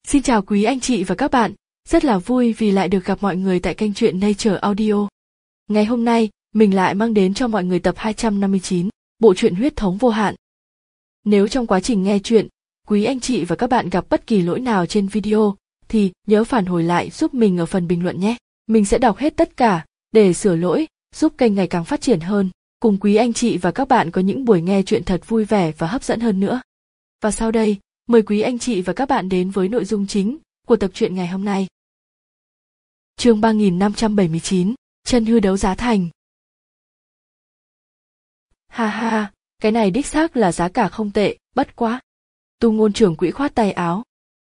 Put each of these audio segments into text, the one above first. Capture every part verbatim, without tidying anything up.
Xin chào quý anh chị và các bạn, rất là vui vì lại được gặp mọi người tại kênh truyện Nature Audio. Ngày hôm nay, mình lại mang đến cho mọi người tập hai trăm năm mươi chín, bộ truyện Huyết thống vô hạn. Nếu trong quá trình nghe truyện, quý anh chị và các bạn gặp bất kỳ lỗi nào trên video, thì nhớ phản hồi lại giúp mình ở phần bình luận nhé. Mình sẽ đọc hết tất cả, để sửa lỗi, giúp kênh ngày càng phát triển hơn, cùng quý anh chị và các bạn có những buổi nghe truyện thật vui vẻ và hấp dẫn hơn nữa. Và sau đây, mời quý anh chị và các bạn đến với nội dung chính của tập truyện ngày hôm nay. Chương ba nghìn năm trăm bảy mươi chín, chân hư đấu giá thành. Ha ha ha, cái này đích xác là giá cả không tệ, bất quá. Tu Ngôn trưởng quỹ khoát tay áo.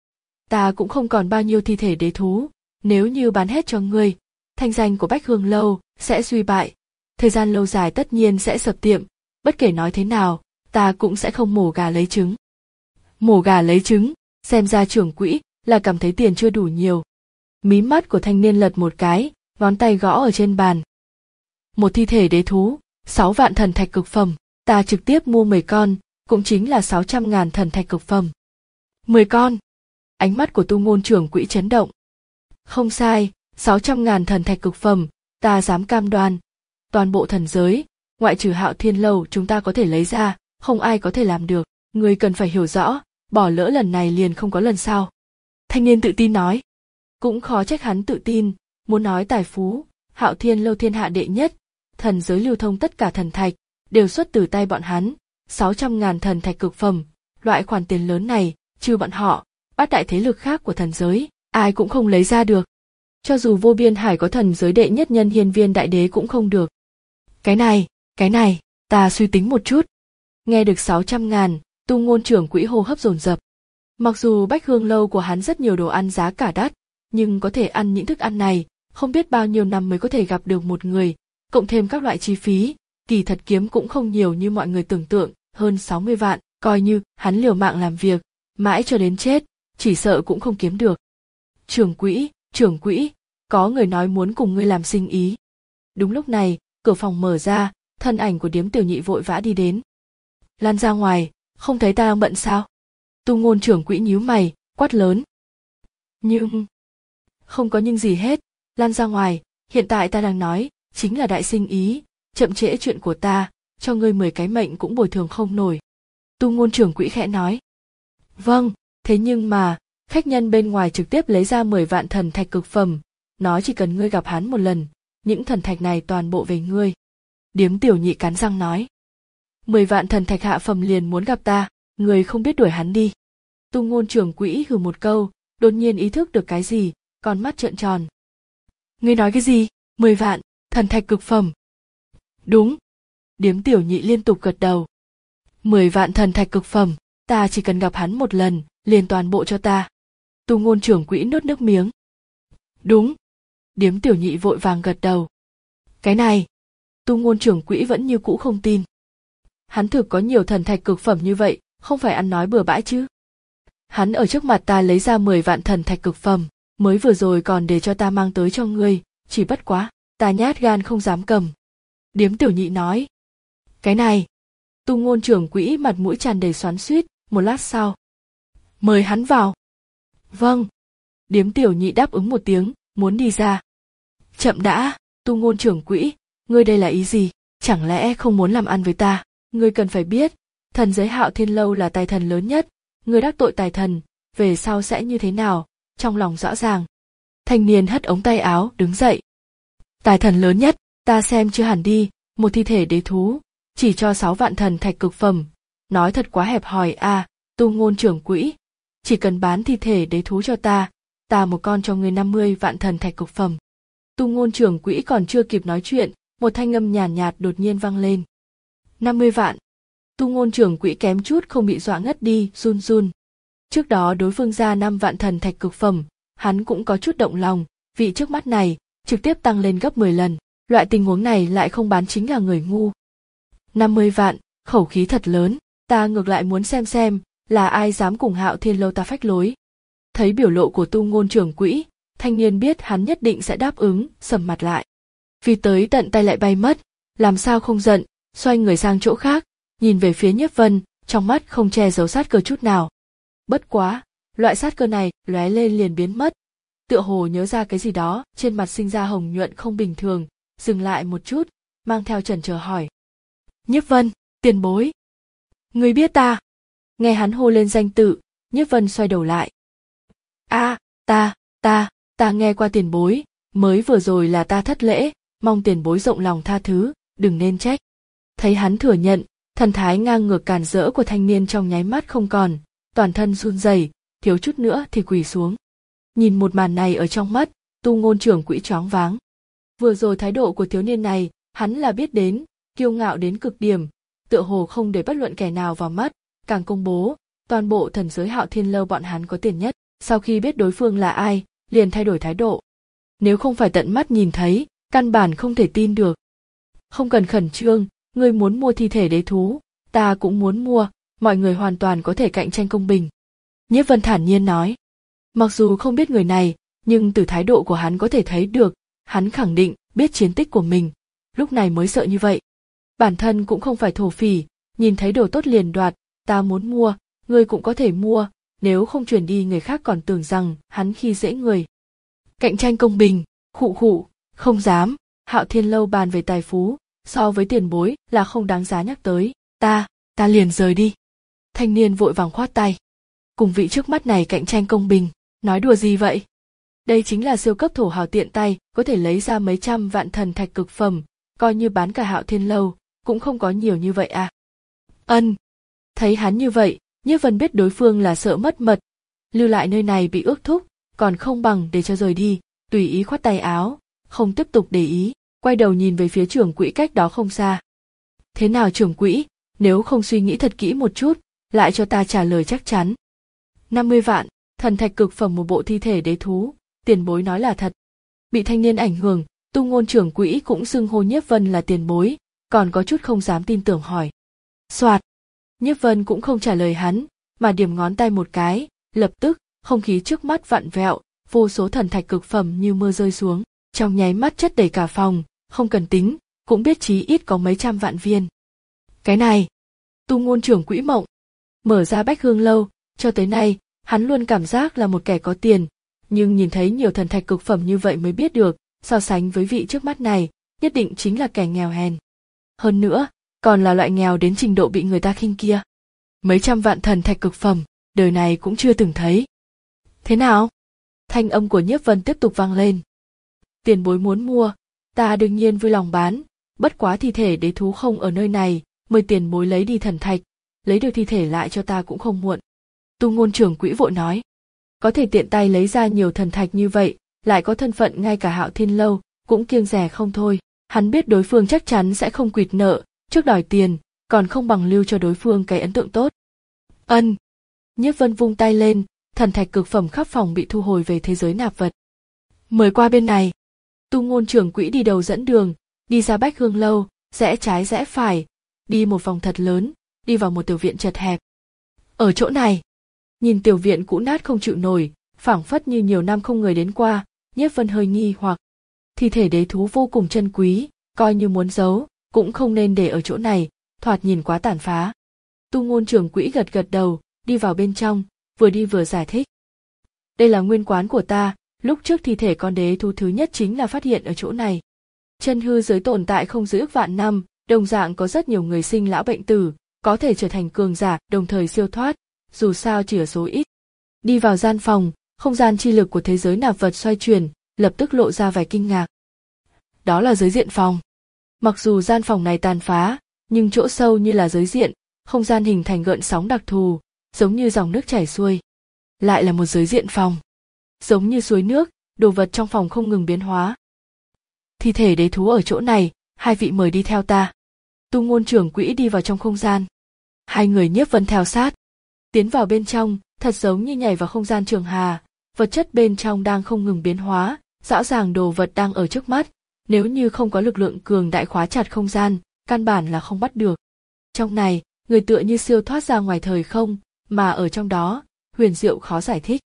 Ta cũng không còn bao nhiêu thi thể đế thú, nếu như bán hết cho ngươi, thanh danh của Bách Hương Lâu sẽ suy bại, thời gian lâu dài tất nhiên sẽ sập tiệm, bất kể nói thế nào, ta cũng sẽ không mổ gà lấy trứng. Mổ gà lấy trứng, xem ra trưởng quỹ là cảm thấy tiền chưa đủ nhiều. Mí mắt của thanh niên lật một cái, ngón tay gõ ở trên bàn. Một thi thể đế thú, sáu vạn thần thạch cực phẩm, ta trực tiếp mua mười con, cũng chính là sáu trăm ngàn thần thạch cực phẩm. mười con. Ánh mắt của Tu Ngôn trưởng quỹ chấn động. Không sai, sáu trăm ngàn thần thạch cực phẩm, ta dám cam đoan. Toàn bộ thần giới, ngoại trừ Hạo Thiên Lâu chúng ta có thể lấy ra, không ai có thể làm được. Ngươi cần phải hiểu rõ, bỏ lỡ lần này liền không có lần sau. Thanh niên tự tin nói. Cũng khó trách hắn tự tin, muốn nói tài phú, Hạo Thiên Lâu thiên hạ đệ nhất, thần giới lưu thông tất cả thần thạch, đều xuất từ tay bọn hắn, sáu trăm ngàn thần thạch cực phẩm, loại khoản tiền lớn này, trừ bọn họ, bát đại thế lực khác của thần giới, ai cũng không lấy ra được. Cho dù Vô Biên Hải có thần giới đệ nhất nhân Hiên Viên đại đế cũng không được. Cái này, cái này, ta suy tính một chút. Nghe được sáu trăm ngàn, Tu Ngôn trưởng quỹ hô hấp dồn dập. Mặc dù Bách Hương Lâu của hắn rất nhiều đồ ăn giá cả đắt, nhưng có thể ăn những thức ăn này, không biết bao nhiêu năm mới có thể gặp được một người, cộng thêm các loại chi phí, kỳ thật kiếm cũng không nhiều như mọi người tưởng tượng, hơn sáu mươi vạn, coi như hắn liều mạng làm việc, mãi cho đến chết, chỉ sợ cũng không kiếm được. Trưởng quỹ, trưởng quỹ, có người nói muốn cùng ngươi làm sinh ý. Đúng lúc này, cửa phòng mở ra, thân ảnh của Điếm Tiểu Nhị vội vã đi đến. Lan ra ngoài, không thấy ta đang bận sao? Tu Ngôn trưởng quỹ nhíu mày, quát lớn. Nhưng... Không có nhưng gì hết, lan ra ngoài, hiện tại ta đang nói, chính là đại sinh ý, chậm trễ chuyện của ta, cho ngươi mười cái mệnh cũng bồi thường không nổi. Tu Ngôn trưởng quỹ khẽ nói. Vâng, thế nhưng mà, khách nhân bên ngoài trực tiếp lấy ra mười vạn thần thạch cực phẩm, nói chỉ cần ngươi gặp hắn một lần, những thần thạch này toàn bộ về ngươi. Điếm Tiểu Nhị cắn răng nói. Mười vạn thần thạch hạ phẩm liền muốn gặp ta, người không biết đuổi hắn đi. Tu Ngôn trưởng quỹ hừ một câu, đột nhiên ý thức được cái gì, con mắt trợn tròn. Ngươi nói cái gì? Mười vạn, thần thạch cực phẩm. Đúng. Điếm Tiểu Nhị liên tục gật đầu. Mười vạn thần thạch cực phẩm, ta chỉ cần gặp hắn một lần, liền toàn bộ cho ta. Tu Ngôn trưởng quỹ nuốt nước miếng. Đúng. Điếm Tiểu Nhị vội vàng gật đầu. Cái này, Tu Ngôn trưởng quỹ vẫn như cũ không tin. Hắn thực có nhiều thần thạch cực phẩm như vậy, không phải ăn nói bừa bãi chứ. Hắn ở trước mặt ta lấy ra mười vạn thần thạch cực phẩm, mới vừa rồi còn để cho ta mang tới cho ngươi, chỉ bất quá, ta nhát gan không dám cầm. Điếm Tiểu Nhị nói. Cái này, Tu Ngôn trưởng quỹ mặt mũi tràn đầy xoắn xuýt, một lát sau. Mời hắn vào. Vâng. Điếm Tiểu Nhị đáp ứng một tiếng, muốn đi ra. Chậm đã, Tu Ngôn trưởng quỹ, ngươi đây là ý gì, chẳng lẽ không muốn làm ăn với ta? Ngươi cần phải biết, thần giới Hạo Thiên Lâu là tài thần lớn nhất, ngươi đắc tội tài thần, về sau sẽ như thế nào, trong lòng rõ ràng. Thanh niên hất ống tay áo, đứng dậy. Tài thần lớn nhất, ta xem chưa hẳn đi, một thi thể đế thú, chỉ cho sáu vạn thần thạch cực phẩm, nói thật quá hẹp hòi à, Tu Ngôn trưởng quỹ, chỉ cần bán thi thể đế thú cho ta, ta một con cho ngươi năm mươi vạn thần thạch cực phẩm. Tu Ngôn trưởng quỹ còn chưa kịp nói chuyện, một thanh âm nhàn nhạt, nhạt đột nhiên vang lên. năm mươi vạn. Tu Ngôn trưởng quỹ kém chút không bị dọa ngất đi, run run. Trước đó đối phương ra năm vạn thần thạch cực phẩm, hắn cũng có chút động lòng, vị trước mắt này, trực tiếp tăng lên gấp mười lần, loại tình huống này lại không bán chính là người ngu. năm mươi vạn, khẩu khí thật lớn, ta ngược lại muốn xem xem, là ai dám cùng Hạo Thiên Lâu ta phách lối. Thấy biểu lộ của Tu Ngôn trưởng quỹ, thanh niên biết hắn nhất định sẽ đáp ứng, sầm mặt lại. Vì tới tận tay lại bay mất, làm sao không giận, xoay người sang chỗ khác, nhìn về phía Nhiếp Vân, trong mắt không che giấu sát cơ chút nào. Bất quá, Loại sát cơ này lóe lên liền biến mất. Tựa hồ nhớ ra cái gì đó, trên mặt sinh ra hồng nhuận không bình thường, dừng lại một chút, mang theo chần chờ hỏi. Nhiếp Vân, tiền bối. Người biết ta? Nghe hắn hô lên danh tự, Nhiếp Vân xoay đầu lại. A, à, ta, ta, ta nghe qua tiền bối, mới vừa rồi là ta thất lễ, mong tiền bối rộng lòng tha thứ, đừng nên trách. Thấy hắn thừa nhận, thần thái ngang ngược càn rỡ của thanh niên trong nháy mắt không còn, toàn thân run rẩy, thiếu chút nữa thì quỳ xuống. Nhìn một màn này ở trong mắt, Tu Ngôn trưởng quỹ choáng váng. Vừa rồi thái độ của thiếu niên này, hắn là biết đến, kiêu ngạo đến cực điểm, tựa hồ không để bất luận kẻ nào vào mắt, càng công bố, toàn bộ thần giới Hạo Thiên Lâu bọn hắn có tiền nhất, sau khi biết đối phương là ai, liền thay đổi thái độ. Nếu không phải tận mắt nhìn thấy, căn bản không thể tin được. Không cần khẩn trương, ngươi muốn mua thi thể đế thú, ta cũng muốn mua, mọi người hoàn toàn có thể cạnh tranh công bình. Nhiếp Vân thản nhiên nói. Mặc dù không biết người này, nhưng từ thái độ của hắn có thể thấy được, hắn khẳng định biết chiến tích của mình, lúc này mới sợ như vậy. Bản thân cũng không phải thổ phỉ, nhìn thấy đồ tốt liền đoạt, ta muốn mua, ngươi cũng có thể mua, nếu không truyền đi người khác còn tưởng rằng hắn khi dễ người. Cạnh tranh công bình, khụ khụ, không dám, Hạo Thiên Lâu bàn về tài phú, so với tiền bối là không đáng giá nhắc tới, ta, ta liền rời đi. Thanh niên vội vàng khoát tay. Cùng vị trước mắt này cạnh tranh công bình, nói đùa gì vậy? Đây chính là siêu cấp thổ hào tiện tay, có thể lấy ra mấy trăm vạn thần thạch cực phẩm, coi như bán cả Hạo Thiên Lâu, cũng không có nhiều như vậy à. Ân. Thấy hắn như vậy, Nhiếp Vân biết đối phương là sợ mất mật, lưu lại nơi này bị ước thúc, còn không bằng để cho rời đi, tùy ý khoát tay áo, không tiếp tục để ý, quay đầu nhìn về phía trưởng quỹ cách đó không xa. Thế nào trưởng quỹ, nếu không suy nghĩ thật kỹ một chút, lại cho ta trả lời chắc chắn. năm mươi vạn, thần thạch cực phẩm một bộ thi thể đế thú, tiền bối nói là thật. Bị thanh niên ảnh hưởng, Tu Ngôn trưởng quỹ cũng xưng hô Nhiếp Vân là tiền bối, còn có chút không dám tin tưởng hỏi. Soạt, Nhiếp Vân cũng không trả lời hắn, mà điểm ngón tay một cái, lập tức, không khí trước mắt vặn vẹo, vô số thần thạch cực phẩm như mưa rơi xuống, trong nháy mắt chất đầy cả phòng, không cần tính, cũng biết chí ít có mấy trăm vạn viên. Cái này, Tu Ngôn trưởng quỹ mộng, mở ra Bách Hương Lâu, cho tới nay, hắn luôn cảm giác là một kẻ có tiền, nhưng nhìn thấy nhiều thần thạch cực phẩm như vậy mới biết được, so sánh với vị trước mắt này, nhất định chính là kẻ nghèo hèn. Hơn nữa, còn là loại nghèo đến trình độ bị người ta khinh kia. Mấy trăm vạn thần thạch cực phẩm, đời này cũng chưa từng thấy. Thế nào? Thanh âm của Nhiếp Vân tiếp tục vang lên. Tiền bối muốn mua, ta đương nhiên vui lòng bán, bất quá thi thể đế thú không ở nơi này, mời tiền bối lấy đi thần thạch, lấy được thi thể lại cho ta cũng không muộn. Tu Ngôn trưởng quỹ vội nói. Có thể tiện tay lấy ra nhiều thần thạch như vậy, lại có thân phận ngay cả Hạo Thiên Lâu, cũng kiêng dè không thôi. Hắn biết đối phương chắc chắn sẽ không quỵt nợ, trước đòi tiền, còn không bằng lưu cho đối phương cái ấn tượng tốt. Ân. Nhiếp Vân vung tay lên, thần thạch cực phẩm khắp phòng bị thu hồi về thế giới nạp vật. Mời qua bên này. Tu Ngôn trưởng quỹ đi đầu dẫn đường, đi ra Bách Hương Lâu, rẽ trái rẽ phải, đi một vòng thật lớn, đi vào một tiểu viện chật hẹp. Ở chỗ này, nhìn tiểu viện cũ nát không chịu nổi, phảng phất như nhiều năm không người đến qua, Nhiếp Vân hơi nghi hoặc. Thi thể đế thú vô cùng chân quý, coi như muốn giấu, cũng không nên để ở chỗ này, thoạt nhìn quá tàn phá. Tu Ngôn trưởng quỹ gật gật đầu, đi vào bên trong, vừa đi vừa giải thích. Đây là nguyên quán của ta, lúc trước thi thể con đế thú thứ nhất chính là phát hiện ở chỗ này. Chân hư giới tồn tại không dưới ước vạn năm, đồng dạng có rất nhiều người sinh lão bệnh tử, có thể trở thành cường giả, đồng thời siêu thoát, dù sao chỉ ở số ít. Đi vào gian phòng, không gian chi lực của thế giới nạp vật xoay chuyển, lập tức lộ ra vài kinh ngạc. Đó là giới diện phòng. Mặc dù gian phòng này tàn phá, nhưng chỗ sâu như là giới diện, không gian hình thành gợn sóng đặc thù, giống như dòng nước chảy xuôi. Lại là một giới diện phòng. Giống như suối nước, đồ vật trong phòng không ngừng biến hóa. Thi thể đế thú ở chỗ này, hai vị mời đi theo ta. Tu Ngôn trưởng quỹ đi vào trong không gian. Hai người Nhiếp Vân theo sát. Tiến vào bên trong, thật giống như nhảy vào không gian trường hà, vật chất bên trong đang không ngừng biến hóa, rõ ràng đồ vật đang ở trước mắt, nếu như không có lực lượng cường đại khóa chặt không gian, căn bản là không bắt được. Trong này, người tựa như siêu thoát ra ngoài thời không, mà ở trong đó, huyền diệu khó giải thích.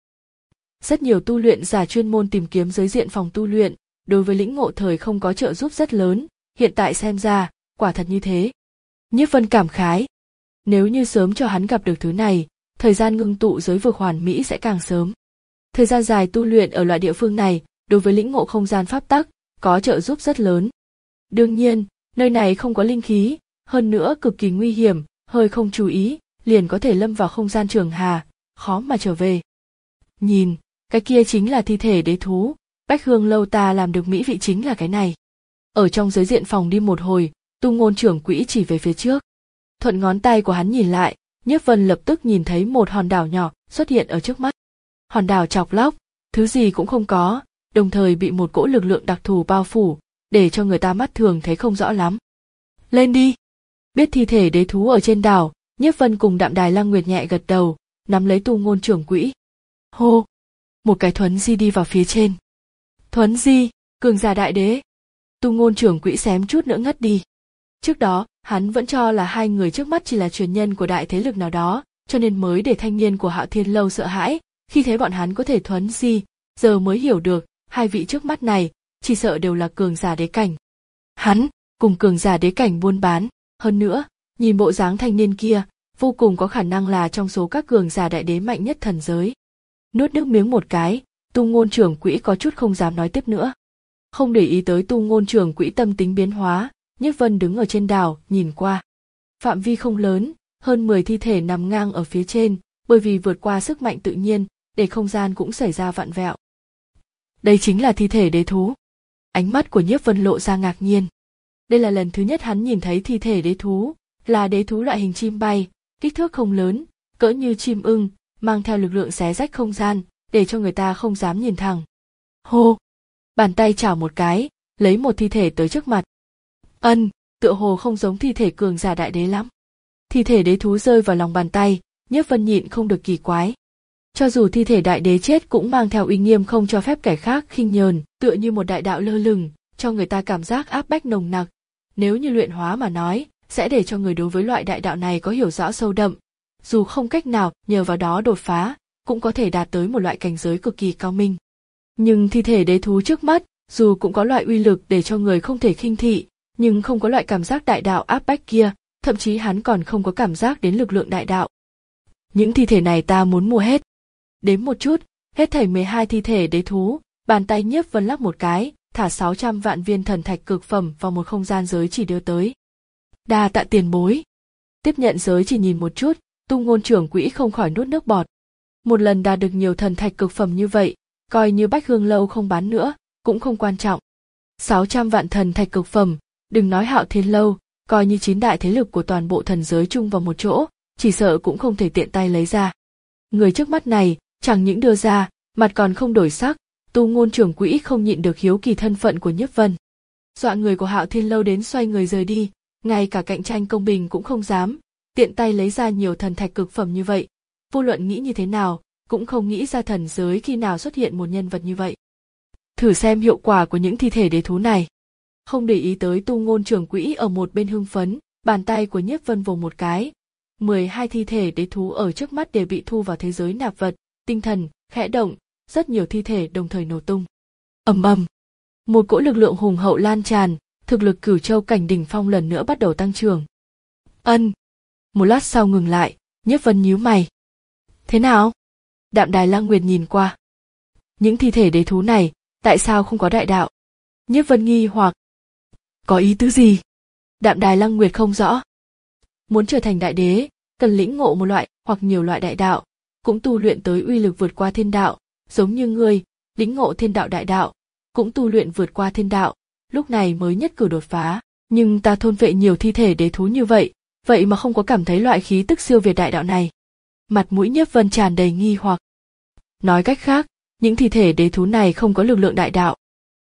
Rất nhiều tu luyện giả chuyên môn tìm kiếm giới diện phòng tu luyện, đối với lĩnh ngộ thời không có trợ giúp rất lớn, hiện tại xem ra, quả thật như thế. Nhiếp Vân cảm khái. Nếu như sớm cho hắn gặp được thứ này, thời gian ngưng tụ giới vực hoàn mỹ sẽ càng sớm. Thời gian dài tu luyện ở loại địa phương này, đối với lĩnh ngộ không gian pháp tắc, có trợ giúp rất lớn. Đương nhiên, nơi này không có linh khí, hơn nữa cực kỳ nguy hiểm, hơi không chú ý, liền có thể lâm vào không gian trường hà, khó mà trở về. Nhìn, cái kia chính là thi thể đế thú, Bách Hương lâu ta làm được mỹ vị chính là cái này. Ở trong giới diện phòng đi một hồi, Tu Ngôn trưởng quỹ chỉ về phía trước. Thuận ngón tay của hắn nhìn lại, Nhiếp Vân lập tức nhìn thấy một hòn đảo nhỏ xuất hiện ở trước mắt. Hòn đảo chọc lóc, thứ gì cũng không có, đồng thời bị một cỗ lực lượng đặc thù bao phủ, để cho người ta mắt thường thấy không rõ lắm. Lên đi! Biết thi thể đế thú ở trên đảo, Nhiếp Vân cùng Đạm Đài Lăng Nguyệt nhẹ gật đầu, nắm lấy Tu Ngôn trưởng quỹ. Hô! Một cái thuấn di đi vào phía trên. Thuấn di, cường giả đại đế. Tu Ngôn trưởng quỹ xém chút nữa ngất đi. Trước đó, hắn vẫn cho là hai người trước mắt chỉ là truyền nhân của đại thế lực nào đó, cho nên mới để thanh niên của Hạo Thiên lâu sợ hãi, khi thấy bọn hắn có thể thuấn di, giờ mới hiểu được, hai vị trước mắt này, chỉ sợ đều là cường giả đế cảnh. Hắn, cùng cường giả đế cảnh buôn bán, hơn nữa, nhìn bộ dáng thanh niên kia, vô cùng có khả năng là trong số các cường giả đại đế mạnh nhất thần giới. Nuốt nước miếng một cái, Tu Ngôn trưởng quỹ có chút không dám nói tiếp nữa. Không để ý tới Tu Ngôn trưởng quỹ tâm tính biến hóa, Nhiếp Vân đứng ở trên đảo, nhìn qua. Phạm vi không lớn, hơn mười thi thể nằm ngang ở phía trên, bởi vì vượt qua sức mạnh tự nhiên, để không gian cũng xảy ra vặn vẹo. Đây chính là thi thể đế thú. Ánh mắt của Nhiếp Vân lộ ra ngạc nhiên. Đây là lần thứ nhất hắn nhìn thấy thi thể đế thú, là đế thú loại hình chim bay, kích thước không lớn, cỡ như chim ưng, mang theo lực lượng xé rách không gian, để cho người ta không dám nhìn thẳng. Hô! Bàn tay chảo một cái, lấy một thi thể tới trước mặt. Ân, tựa hồ không giống thi thể cường giả đại đế lắm. Thi thể đế thú rơi vào lòng bàn tay, Nhiếp Vân nhịn không được kỳ quái. Cho dù thi thể đại đế chết cũng mang theo uy nghiêm không cho phép kẻ khác khinh nhờn, tựa như một đại đạo lơ lửng, cho người ta cảm giác áp bách nồng nặc. Nếu như luyện hóa mà nói, sẽ để cho người đối với loại đại đạo này có hiểu rõ sâu đậm. Dù không cách nào nhờ vào đó đột phá, cũng có thể đạt tới một loại cảnh giới cực kỳ cao minh. Nhưng thi thể đế thú trước mắt, dù cũng có loại uy lực để cho người không thể khinh thị, nhưng không có loại cảm giác đại đạo áp bách kia, thậm chí hắn còn không có cảm giác đến lực lượng đại đạo. Những thi thể này ta muốn mua hết. Đếm một chút, hết thảy mười hai thi thể đế thú, bàn tay Nhiếp Vân lắc một cái, thả sáu trăm vạn viên thần thạch cực phẩm vào một không gian giới chỉ đưa tới. Đa tạ tiền bối. Tiếp nhận giới chỉ nhìn một chút, Tu Ngôn trưởng quỹ không khỏi nuốt nước bọt. Một lần đạt được nhiều thần thạch cực phẩm như vậy, coi như Bách Hương lâu không bán nữa, cũng không quan trọng. sáu trăm vạn thần thạch cực phẩm, đừng nói Hạo Thiên lâu, coi như chín đại thế lực của toàn bộ thần giới chung vào một chỗ, chỉ sợ cũng không thể tiện tay lấy ra. Người trước mắt này, chẳng những đưa ra, mặt còn không đổi sắc, Tu Ngôn trưởng quỹ không nhịn được hiếu kỳ thân phận của Nhiếp Vân. Dọa người của Hạo Thiên lâu đến xoay người rời đi, ngay cả cạnh tranh công bình cũng không dám, tiện tay lấy ra nhiều thần thạch cực phẩm như vậy. Vô luận nghĩ như thế nào, cũng không nghĩ ra thần giới khi nào xuất hiện một nhân vật như vậy. Thử xem hiệu quả của những thi thể đế thú này. Không để ý tới Tu Ngôn trưởng quỹ ở một bên hưng phấn, bàn tay của Nhiếp Vân vồ một cái. mười hai thi thể đế thú ở trước mắt đều bị thu vào thế giới nạp vật, tinh thần, khẽ động, rất nhiều thi thể đồng thời nổ tung. Ầm ầm, một cỗ lực lượng hùng hậu lan tràn, thực lực Cửu Châu cảnh đỉnh phong lần nữa bắt đầu tăng trưởng. Ân. Một lát sau ngừng lại, Nhiếp Vân nhíu mày. Thế nào? Đạm Đài Lăng Nguyệt nhìn qua. Những thi thể đế thú này, tại sao không có đại đạo? Nhiếp Vân nghi hoặc. Có ý tứ gì? Đạm Đài Lăng Nguyệt không rõ. Muốn trở thành đại đế, cần lĩnh ngộ một loại hoặc nhiều loại đại đạo, cũng tu luyện tới uy lực vượt qua thiên đạo, giống như ngươi, lĩnh ngộ thiên đạo đại đạo, cũng tu luyện vượt qua thiên đạo, lúc này mới nhất cử đột phá. Nhưng ta thôn vệ nhiều thi thể đế thú như vậy, vậy mà không có cảm thấy loại khí tức siêu việt đại đạo này. Mặt mũi Nhiếp Vân tràn đầy nghi hoặc. Nói cách khác, những thi thể đế thú này không có lực lượng đại đạo.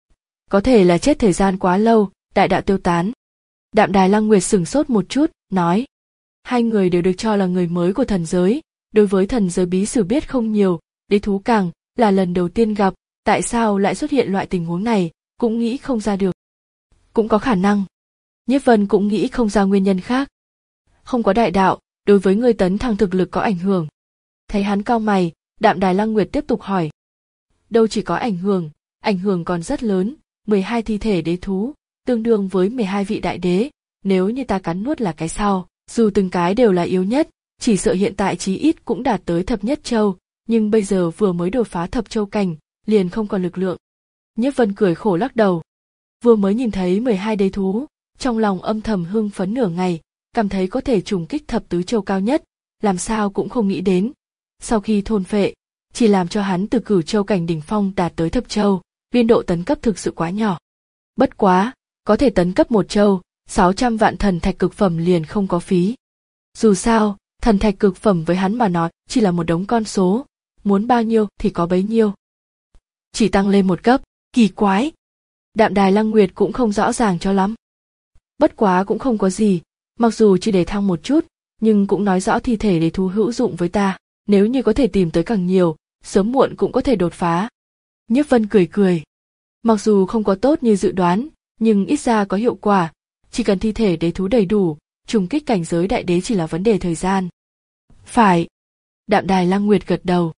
Có thể là chết thời gian quá lâu, đại đạo tiêu tán. Đạm Đài Lăng Nguyệt sửng sốt một chút, nói. Hai người đều được cho là người mới của thần giới, đối với thần giới bí sử biết không nhiều, đế thú càng là lần đầu tiên gặp, tại sao lại xuất hiện loại tình huống này, cũng nghĩ không ra được. Cũng có khả năng. Nhiếp Vân cũng nghĩ không ra nguyên nhân khác. Không có đại đạo, đối với người tấn thăng thực lực có ảnh hưởng. Thấy hắn cau mày, Đạm Đài Lăng Nguyệt tiếp tục hỏi. Đâu chỉ có ảnh hưởng, ảnh hưởng còn rất lớn, mười hai thi thể đế thú, tương đương với mười hai vị đại đế, nếu như ta cắn nuốt là cái sau, dù từng cái đều là yếu nhất, chỉ sợ hiện tại chí ít cũng đạt tới thập nhất châu, nhưng bây giờ vừa mới đột phá thập châu cảnh, liền không còn lực lượng. Nhiếp Vân cười khổ lắc đầu. Vừa mới nhìn thấy mười hai đế thú, trong lòng âm thầm hưng phấn nửa ngày, cảm thấy có thể trùng kích thập tứ châu cao nhất, làm sao cũng không nghĩ đến. Sau khi thôn phệ, chỉ làm cho hắn từ cửu châu cảnh đỉnh phong đạt tới thập châu, biên độ tấn cấp thực sự quá nhỏ. Bất quá, có thể tấn cấp một châu, sáu trăm vạn thần thạch cực phẩm liền không có phí. Dù sao, thần thạch cực phẩm với hắn mà nói chỉ là một đống con số, muốn bao nhiêu thì có bấy nhiêu. Chỉ tăng lên một cấp, kỳ quái. Đạm Đài Lăng Nguyệt cũng không rõ ràng cho lắm. Bất quá cũng không có gì, mặc dù chỉ để thăng một chút, nhưng cũng nói rõ thi thể để thú hữu dụng với ta, nếu như có thể tìm tới càng nhiều, sớm muộn cũng có thể đột phá. Nhiếp Vân cười cười. Mặc dù không có tốt như dự đoán, nhưng ít ra có hiệu quả, chỉ cần thi thể đế thú đầy đủ, trùng kích cảnh giới đại đế chỉ là vấn đề thời gian. Phải. Đạm Đài Lăng Nguyệt gật đầu.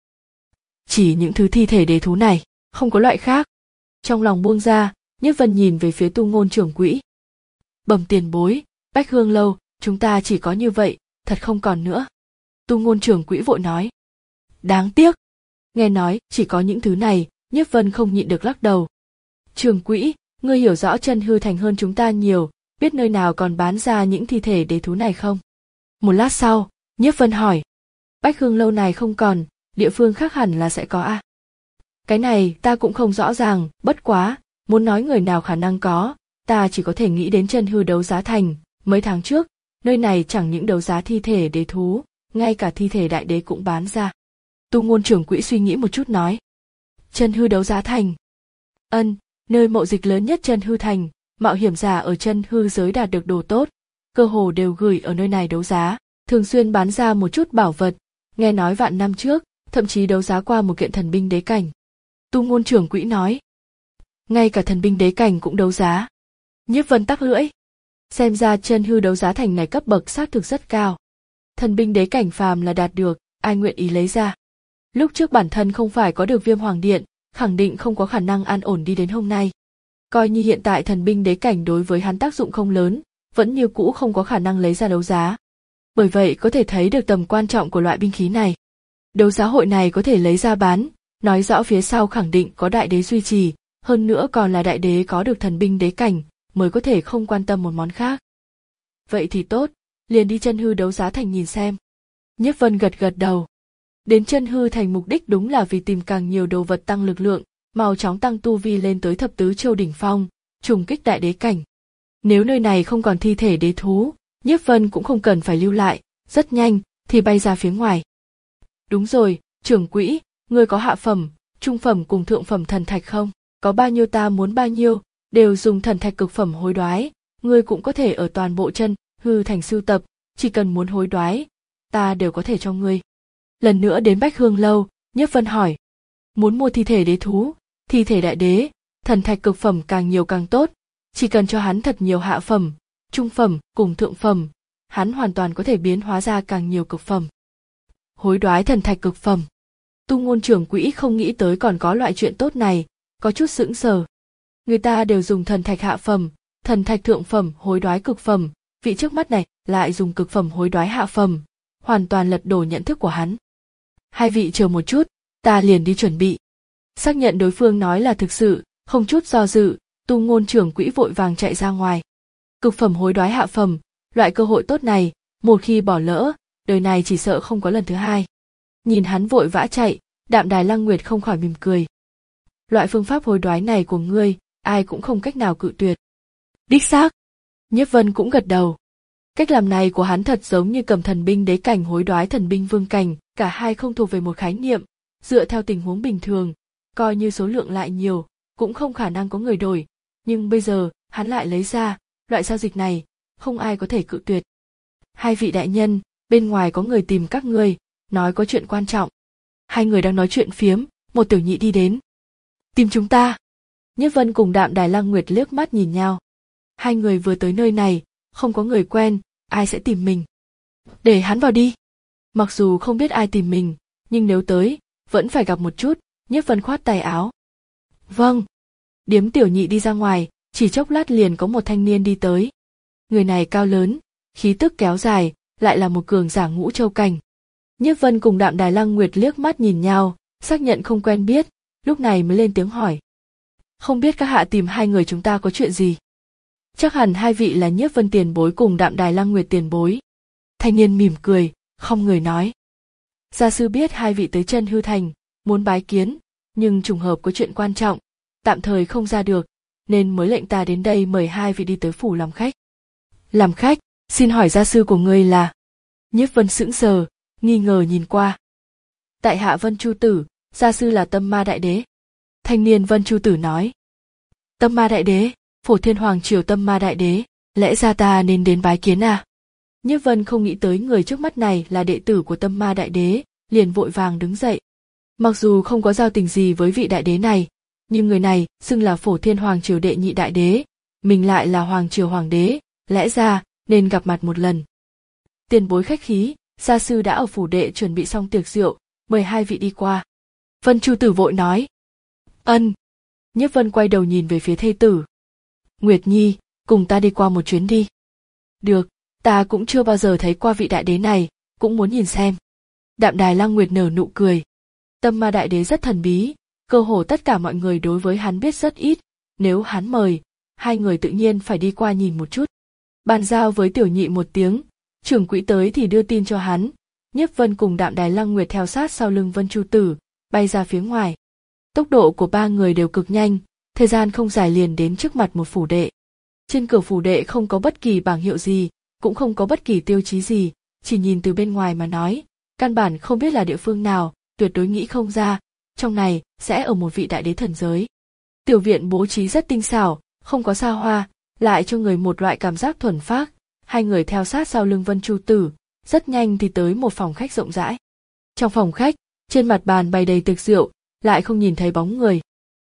Chỉ những thứ thi thể đế thú này, không có loại khác. Trong lòng buông ra, Nhiếp Vân nhìn về phía Tu Ngôn trưởng quỹ. Bẩm tiền bối, Bách Hương lâu, chúng ta chỉ có như vậy, thật không còn nữa. Tu Ngôn trưởng quỹ vội nói. Đáng tiếc. Nghe nói chỉ có những thứ này, Nhiếp Vân không nhịn được lắc đầu. Trưởng quỹ, ngươi hiểu rõ chân hư thành hơn chúng ta nhiều, biết nơi nào còn bán ra những thi thể đế thú này không? Một lát sau, Nhiếp Vân hỏi. Bách Hương lâu này không còn, địa phương khác hẳn là sẽ có à? Cái này ta cũng không rõ ràng, bất quá, muốn nói người nào khả năng có, ta chỉ có thể nghĩ đến chân hư đấu giá thành. Mấy tháng trước, nơi này chẳng những đấu giá thi thể đế thú, ngay cả thi thể đại đế cũng bán ra. Tu Ngôn trưởng quỹ suy nghĩ một chút nói. Chân hư đấu giá thành. Ân, nơi mậu dịch lớn nhất chân hư thành, mạo hiểm giả ở chân hư giới đạt được đồ tốt, cơ hồ đều gửi ở nơi này đấu giá, thường xuyên bán ra một chút bảo vật, nghe nói vạn năm trước, thậm chí đấu giá qua một kiện thần binh đế cảnh. Tu Ngôn trưởng quỹ nói. Ngay cả thần binh đế cảnh cũng đấu giá. Nhiếp Vân tắc lưỡi. Xem ra chân hư đấu giá thành này cấp bậc xác thực rất cao. Thần binh đế cảnh phàm là đạt được, ai nguyện ý lấy ra. Lúc trước bản thân không phải có được Viêm Hoàng Điện, khẳng định không có khả năng an ổn đi đến hôm nay. Coi như hiện tại thần binh đế cảnh đối với hắn tác dụng không lớn, vẫn như cũ không có khả năng lấy ra đấu giá. Bởi vậy có thể thấy được tầm quan trọng của loại binh khí này. Đấu giá hội này có thể lấy ra bán, nói rõ phía sau khẳng định có đại đế duy trì, hơn nữa còn là đại đế có được thần binh đế cảnh, mới có thể không quan tâm một món khác. Vậy thì tốt, liền đi chân hư đấu giá thành nhìn xem. Nhiếp Vân gật gật đầu. Đến chân hư thành mục đích đúng là vì tìm càng nhiều đồ vật tăng lực lượng, mau chóng tăng tu vi lên tới thập tứ châu đỉnh phong, trùng kích đại đế cảnh. Nếu nơi này không còn thi thể đế thú, Nhiếp Vân cũng không cần phải lưu lại, rất nhanh thì bay ra phía ngoài. Đúng rồi, trưởng quỹ, ngươi có hạ phẩm, trung phẩm cùng thượng phẩm thần thạch không? Có bao nhiêu ta muốn bao nhiêu, đều dùng thần thạch cực phẩm hối đoái, ngươi cũng có thể ở toàn bộ chân hư thành sưu tập, chỉ cần muốn hối đoái, ta đều có thể cho ngươi. Lần nữa đến Bách Hương lâu, Nhiếp Vân hỏi. Muốn mua thi thể đế thú, thi thể đại đế, thần thạch cực phẩm càng nhiều càng tốt, chỉ cần cho hắn thật nhiều hạ phẩm, trung phẩm cùng thượng phẩm, hắn hoàn toàn có thể biến hóa ra càng nhiều cực phẩm. Hối đoái thần thạch cực phẩm. Tu Ngôn trưởng quỹ không nghĩ tới còn có loại chuyện tốt này, có chút sững sờ. Người ta đều dùng thần thạch hạ phẩm, thần thạch thượng phẩm hối đoái cực phẩm, vị trước mắt này lại dùng cực phẩm hối đoái hạ phẩm, hoàn toàn lật đổ nhận thức của hắn. Hai vị chờ một chút, ta liền đi chuẩn bị. Xác nhận đối phương nói là thực sự, không chút do dự, Tu Ngôn trưởng quỹ vội vàng chạy ra ngoài. Cực phẩm hối đoái hạ phẩm, loại cơ hội tốt này, một khi bỏ lỡ, đời này chỉ sợ không có lần thứ hai. Nhìn hắn vội vã chạy, Đạm Đài Lăng Nguyệt không khỏi mỉm cười. Loại phương pháp hối đoái này của ngươi, ai cũng không cách nào cự tuyệt. Đích xác. Nhiếp Vân cũng gật đầu. Cách làm này của hắn thật giống như cầm thần binh đế cảnh hối đoái thần binh vương cảnh, cả hai không thuộc về một khái niệm, dựa theo tình huống bình thường, coi như số lượng lại nhiều, cũng không khả năng có người đổi, nhưng bây giờ, hắn lại lấy ra, loại giao dịch này, không ai có thể cự tuyệt. Hai vị đại nhân, bên ngoài có người tìm các ngươi, nói có chuyện quan trọng. Hai người đang nói chuyện phiếm, một tiểu nhị đi đến. Tìm chúng ta. Nhiếp Vân cùng Đạm Đài Lăng Nguyệt liếc mắt nhìn nhau. Hai người vừa tới nơi này, không có người quen, ai sẽ tìm mình. Để hắn vào đi. Mặc dù không biết ai tìm mình, nhưng nếu tới, vẫn phải gặp một chút, Nhiếp Vân khoát tay áo. Vâng. Điếm tiểu nhị đi ra ngoài, chỉ chốc lát liền có một thanh niên đi tới. Người này cao lớn, khí tức kéo dài, lại là một cường giả Ngũ Châu cảnh. Nhiếp Vân cùng Đạm Đài Lăng Nguyệt liếc mắt nhìn nhau, xác nhận không quen biết, lúc này mới lên tiếng hỏi. Không biết các hạ tìm hai người chúng ta có chuyện gì? Chắc hẳn hai vị là Nhiếp Vân tiền bối cùng Đạm Đài Lăng Nguyệt tiền bối. Thanh niên mỉm cười, không người nói. Gia sư biết hai vị tới chân hư thành, muốn bái kiến, nhưng trùng hợp có chuyện quan trọng, tạm thời không ra được, nên mới lệnh ta đến đây mời hai vị đi tới phủ làm khách. Làm khách, xin hỏi gia sư của ngươi là? Nhiếp Vân sững sờ, nghi ngờ nhìn qua. Tại hạ Vân Chu Tử, gia sư là Tâm Ma Đại Đế. Thanh niên Vân Chu Tử nói. Tâm Ma Đại Đế, Phổ Thiên Hoàng triều Tâm Ma Đại Đế, lẽ ra ta nên đến bái kiến à? Nhiếp Vân không nghĩ tới người trước mắt này là đệ tử của Tâm Ma Đại Đế, liền vội vàng đứng dậy. Mặc dù không có giao tình gì với vị đại đế này, nhưng người này xưng là Phổ Thiên Hoàng triều đệ nhị đại đế, mình lại là Hoàng triều hoàng đế, lẽ ra nên gặp mặt một lần. Tiền bối khách khí, gia sư đã ở phủ đệ chuẩn bị xong tiệc rượu, mời hai vị đi qua. Vân Chu Tử vội nói. Ân. Nhiếp Vân quay đầu nhìn về phía thê tử. Nguyệt Nhi, cùng ta đi qua một chuyến đi. Được, ta cũng chưa bao giờ thấy qua vị đại đế này, cũng muốn nhìn xem. Đạm Đài Lăng Nguyệt nở nụ cười. Tâm Ma Đại Đế rất thần bí, cơ hồ tất cả mọi người đối với hắn biết rất ít, nếu hắn mời, hai người tự nhiên phải đi qua nhìn một chút. Bàn giao với tiểu nhị một tiếng, trưởng quỹ tới thì đưa tin cho hắn. Nhiếp Vân cùng Đạm Đài Lăng Nguyệt theo sát sau lưng Vân Chu Tử, bay ra phía ngoài. Tốc độ của ba người đều cực nhanh, thời gian không dài liền đến trước mặt một phủ đệ. Trên cửa phủ đệ không có bất kỳ bảng hiệu gì, cũng không có bất kỳ tiêu chí gì, chỉ nhìn từ bên ngoài mà nói, căn bản không biết là địa phương nào, tuyệt đối nghĩ không ra, trong này sẽ ở một vị đại đế thần giới. Tiểu viện bố trí rất tinh xảo, không có xa hoa, lại cho người một loại cảm giác thuần phác. Hai người theo sát sau lưng Vân Chu Tử, rất nhanh thì tới một phòng khách rộng rãi. Trong phòng khách, trên mặt bàn bày đầy tiệc rượu, lại không nhìn thấy bóng người.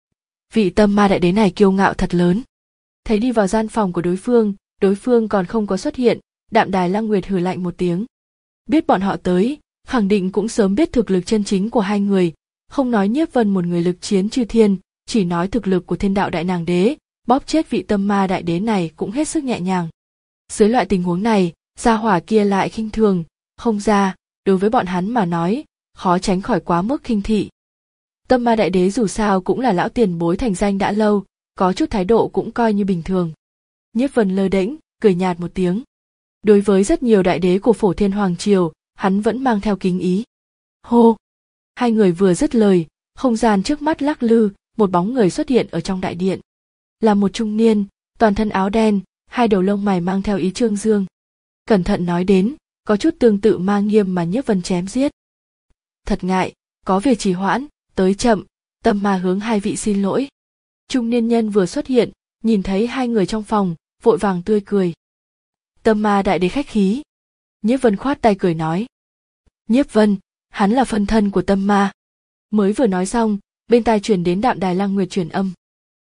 Vị Tâm Ma Đại Đế này kiêu ngạo thật lớn. Thấy đi vào gian phòng của đối phương, đối phương còn không có xuất hiện, Đạm Đài Lăng Nguyệt hừ lạnh một tiếng. Biết bọn họ tới, khẳng định cũng sớm biết thực lực chân chính của hai người, không nói Nhiếp Vân một người lực chiến chư thiên, chỉ nói thực lực của Thiên Đạo Đại Nàng Đế, bóp chết vị Tâm Ma Đại Đế này cũng hết sức nhẹ nhàng. Dưới loại tình huống này, gia hỏa kia lại khinh thường, không ra, đối với bọn hắn mà nói, khó tránh khỏi quá mức khinh thị. Tâm Ma Đại Đế dù sao cũng là lão tiền bối thành danh đã lâu, có chút thái độ cũng coi như bình thường. Nhiếp Vân lơ đễnh, cười nhạt một tiếng. Đối với rất nhiều đại đế của Phổ Thiên Hoàng triều, hắn vẫn mang theo kính ý. Hô! Hai người vừa dứt lời, không gian trước mắt lắc lư, một bóng người xuất hiện ở trong đại điện. Là một trung niên, toàn thân áo đen, hai đầu lông mày mang theo ý trương dương. Cẩn thận nói đến, có chút tương tự Ma Nghiêm mà Nhiếp Vân chém giết. Thật ngại, có việc trì hoãn, tới chậm, Tâm Ma hướng hai vị xin lỗi. Trung niên nhân vừa xuất hiện, nhìn thấy hai người trong phòng, vội vàng tươi cười. Tâm Ma Đại Đế khách khí. Nhiếp Vân khoát tay cười nói. Nhiếp Vân, hắn là phân thân của Tâm Ma. Mới vừa nói xong, bên tai truyền đến Đạm Đài Lăng Nguyệt truyền âm.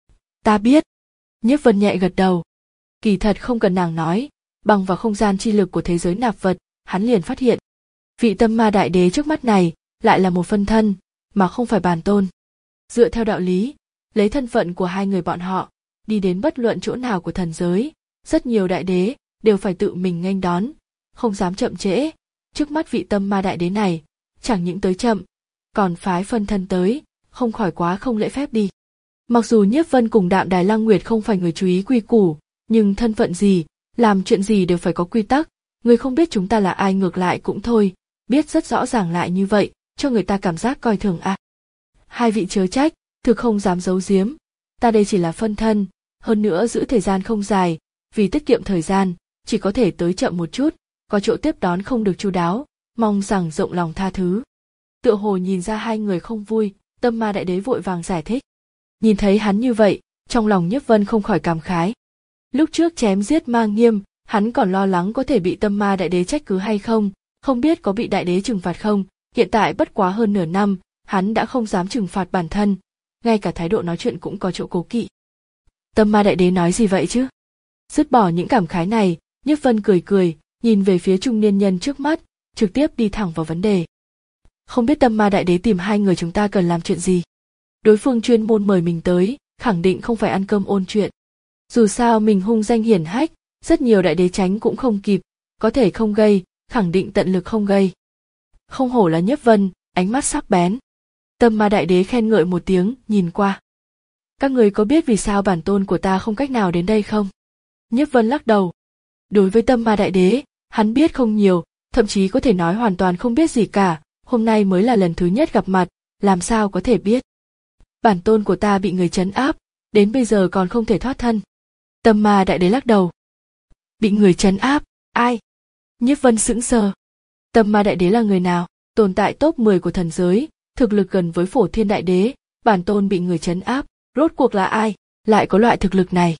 Ta biết. Nhiếp Vân nhẹ gật đầu. Kỳ thật không cần nàng nói, bằng vào không gian chi lực của thế giới nạp vật, hắn liền phát hiện. Vị Tâm Ma Đại Đế trước mắt này, lại là một phân thân, mà không phải bản tôn. Dựa theo đạo lý, lấy thân phận của hai người bọn họ, đi đến bất luận chỗ nào của thần giới, rất nhiều đại đế đều phải tự mình nghênh đón, không dám chậm trễ. Trước mắt vị Tâm Ma Đại Đế này, chẳng những tới chậm, còn phái phân thân tới, không khỏi quá không lễ phép đi. Mặc dù Nhiếp Vân cùng Đạm Đài Lăng Nguyệt không phải người chú ý quy củ, nhưng thân phận gì, làm chuyện gì đều phải có quy tắc, người không biết chúng ta là ai ngược lại cũng thôi, biết rất rõ ràng lại như vậy, cho người ta cảm giác coi thường à. Hai vị chớ trách, thực không dám giấu giếm, ta đây chỉ là phân thân, hơn nữa giữ thời gian không dài, vì tiết kiệm thời gian, chỉ có thể tới chậm một chút, có chỗ tiếp đón không được chu đáo, mong rằng rộng lòng tha thứ. Tựa hồ nhìn ra hai người không vui, Tâm Ma Đại Đế vội vàng giải thích. Nhìn thấy hắn như vậy, trong lòng Nhiếp Vân không khỏi cảm khái. Lúc trước chém giết Ma Nghiêm, hắn còn lo lắng có thể bị Tâm Ma Đại Đế trách cứ hay không, không biết có bị Đại Đế trừng phạt không, hiện tại bất quá hơn nửa năm, hắn đã không dám trừng phạt bản thân, ngay cả thái độ nói chuyện cũng có chỗ cố kỵ. Tâm Ma Đại Đế nói gì vậy chứ? Dứt bỏ những cảm khái này, Nhiếp Vân cười cười, nhìn về phía trung niên nhân trước mắt, trực tiếp đi thẳng vào vấn đề. Không biết Tâm Ma Đại Đế tìm hai người chúng ta cần làm chuyện gì? Đối phương chuyên môn mời mình tới, khẳng định không phải ăn cơm ôn chuyện. Dù sao mình hung danh hiển hách, rất nhiều đại đế tránh cũng không kịp, có thể không gây, khẳng định tận lực không gây. Không hổ là Nhiếp Vân, ánh mắt sắc bén. Tâm Ma Đại Đế khen ngợi một tiếng, nhìn qua. Các người có biết vì sao bản tôn của ta không cách nào đến đây không? Nhiếp Vân lắc đầu. Đối với Tâm Ma Đại Đế, hắn biết không nhiều, thậm chí có thể nói hoàn toàn không biết gì cả, hôm nay mới là lần thứ nhất gặp mặt, làm sao có thể biết. Bản tôn của ta bị người trấn áp, đến bây giờ còn không thể thoát thân. Tâm Ma Đại Đế lắc đầu. Bị người trấn áp, ai? Nhiếp Vân sững sờ. Tâm Ma Đại Đế là người nào? Tồn tại top mười của thần giới, thực lực gần với Phổ Thiên Đại Đế, bản tôn bị người trấn áp, rốt cuộc là ai, lại có loại thực lực này?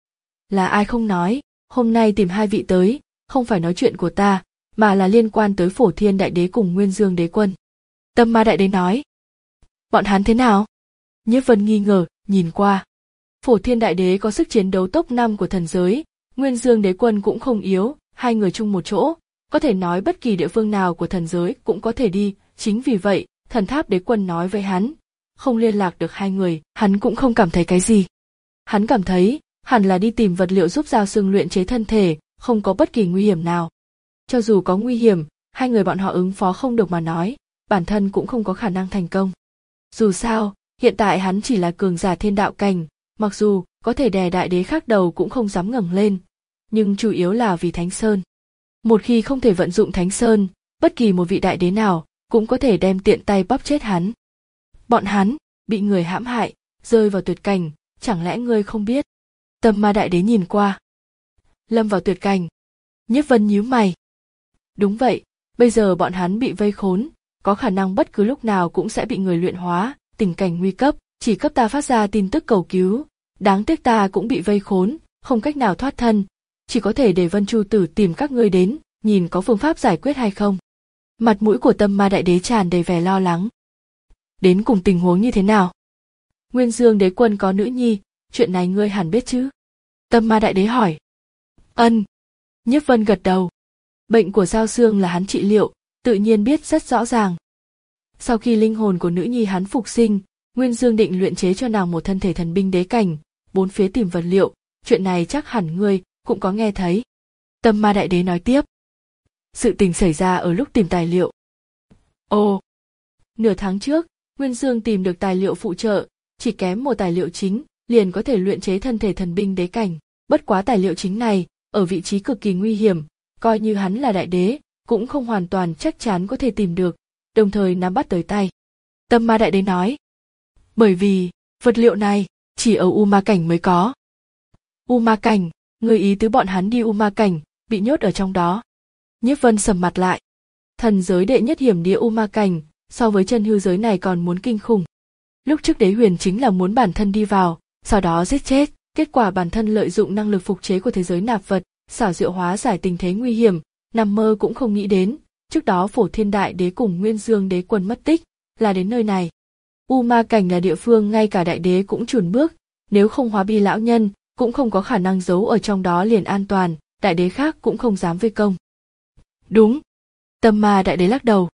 Là ai không nói, hôm nay tìm hai vị tới, không phải nói chuyện của ta, mà là liên quan tới Phổ Thiên Đại Đế cùng Nguyên Dương Đế Quân. Tâm Ma Đại Đế nói. Bọn hắn thế nào? Nhiếp Vân nghi ngờ, nhìn qua. Phổ Thiên Đại Đế có sức chiến đấu top năm của thần giới, Nguyên Dương Đế Quân cũng không yếu, hai người chung một chỗ, có thể nói bất kỳ địa phương nào của thần giới cũng có thể đi, chính vì vậy, Thần Tháp Đế Quân nói với hắn, không liên lạc được hai người, hắn cũng không cảm thấy cái gì. Hắn cảm thấy, hẳn là đi tìm vật liệu giúp Giao Xương luyện chế thân thể, không có bất kỳ nguy hiểm nào. Cho dù có nguy hiểm, hai người bọn họ ứng phó không được mà nói, bản thân cũng không có khả năng thành công. Dù sao, hiện tại hắn chỉ là cường giả thiên đạo cảnh, mặc dù có thể đè đại đế khác đầu cũng không dám ngẩng lên, nhưng chủ yếu là vì Thánh Sơn. Một khi không thể vận dụng Thánh Sơn, bất kỳ một vị đại đế nào cũng có thể đem tiện tay bóp chết hắn. Bọn hắn bị người hãm hại, rơi vào tuyệt cảnh, chẳng lẽ ngươi không biết? Tâm Ma Đại Đế nhìn qua. Lâm vào tuyệt cảnh. Nhiếp Vân nhíu mày. Đúng vậy, bây giờ bọn hắn bị vây khốn, có khả năng bất cứ lúc nào cũng sẽ bị người luyện hóa, tình cảnh nguy cấp, chỉ cấp ta phát ra tin tức cầu cứu. Đáng tiếc ta cũng bị vây khốn, không cách nào thoát thân, chỉ có thể để Vân Chu Tử tìm các ngươi đến, nhìn có phương pháp giải quyết hay không. Mặt mũi của Tâm Ma Đại Đế tràn đầy vẻ lo lắng. Đến cùng tình huống như thế nào? Nguyên Dương Đế Quân có nữ nhi, chuyện này ngươi hẳn biết chứ? Tâm Ma Đại Đế hỏi. Ân. Nhiếp Vân gật đầu. Bệnh của Giao Xương là hắn trị liệu, tự nhiên biết rất rõ ràng. Sau khi linh hồn của nữ nhi hắn phục sinh, Nguyên Dương định luyện chế cho nàng một thân thể thần binh đế cảnh, bốn phía tìm vật liệu, chuyện này chắc hẳn ngươi cũng có nghe thấy. Tâm Ma Đại Đế nói tiếp. Sự tình xảy ra ở lúc tìm tài liệu. Ồ. Nửa tháng trước, Nguyên Dương tìm được tài liệu phụ trợ, chỉ kém một tài liệu chính, liền có thể luyện chế thân thể thần binh đế cảnh. Bất quá tài liệu chính này, ở vị trí cực kỳ nguy hiểm, coi như hắn là đại đế, cũng không hoàn toàn chắc chắn có thể tìm được, đồng thời nắm bắt tới tay. Tâm Ma Đại Đế nói. Bởi vì, vật liệu này, chỉ ở U Ma Cảnh mới có. U Ma Cảnh, người ý tứ bọn hắn đi U Ma Cảnh, bị nhốt ở trong đó. Nhiếp Vân sầm mặt lại. Thần giới đệ nhất hiểm địa U Ma Cảnh, so với chân hư giới này còn muốn kinh khủng. Lúc trước Đế Huyền chính là muốn bản thân đi vào, sau đó giết chết, kết quả bản thân lợi dụng năng lực phục chế của thế giới nạp vật, xảo diệu hóa giải tình thế nguy hiểm, nằm mơ cũng không nghĩ đến, trước đó Phổ Thiên Đại Đế cùng Nguyên Dương Đế Quân mất tích, là đến nơi này. U Ma Cảnh là địa phương ngay cả đại đế cũng chùn bước, nếu không hóa bi lão nhân, cũng không có khả năng giấu ở trong đó liền an toàn, đại đế khác cũng không dám vây công. Đúng. Tâm Ma Đại Đế lắc đầu.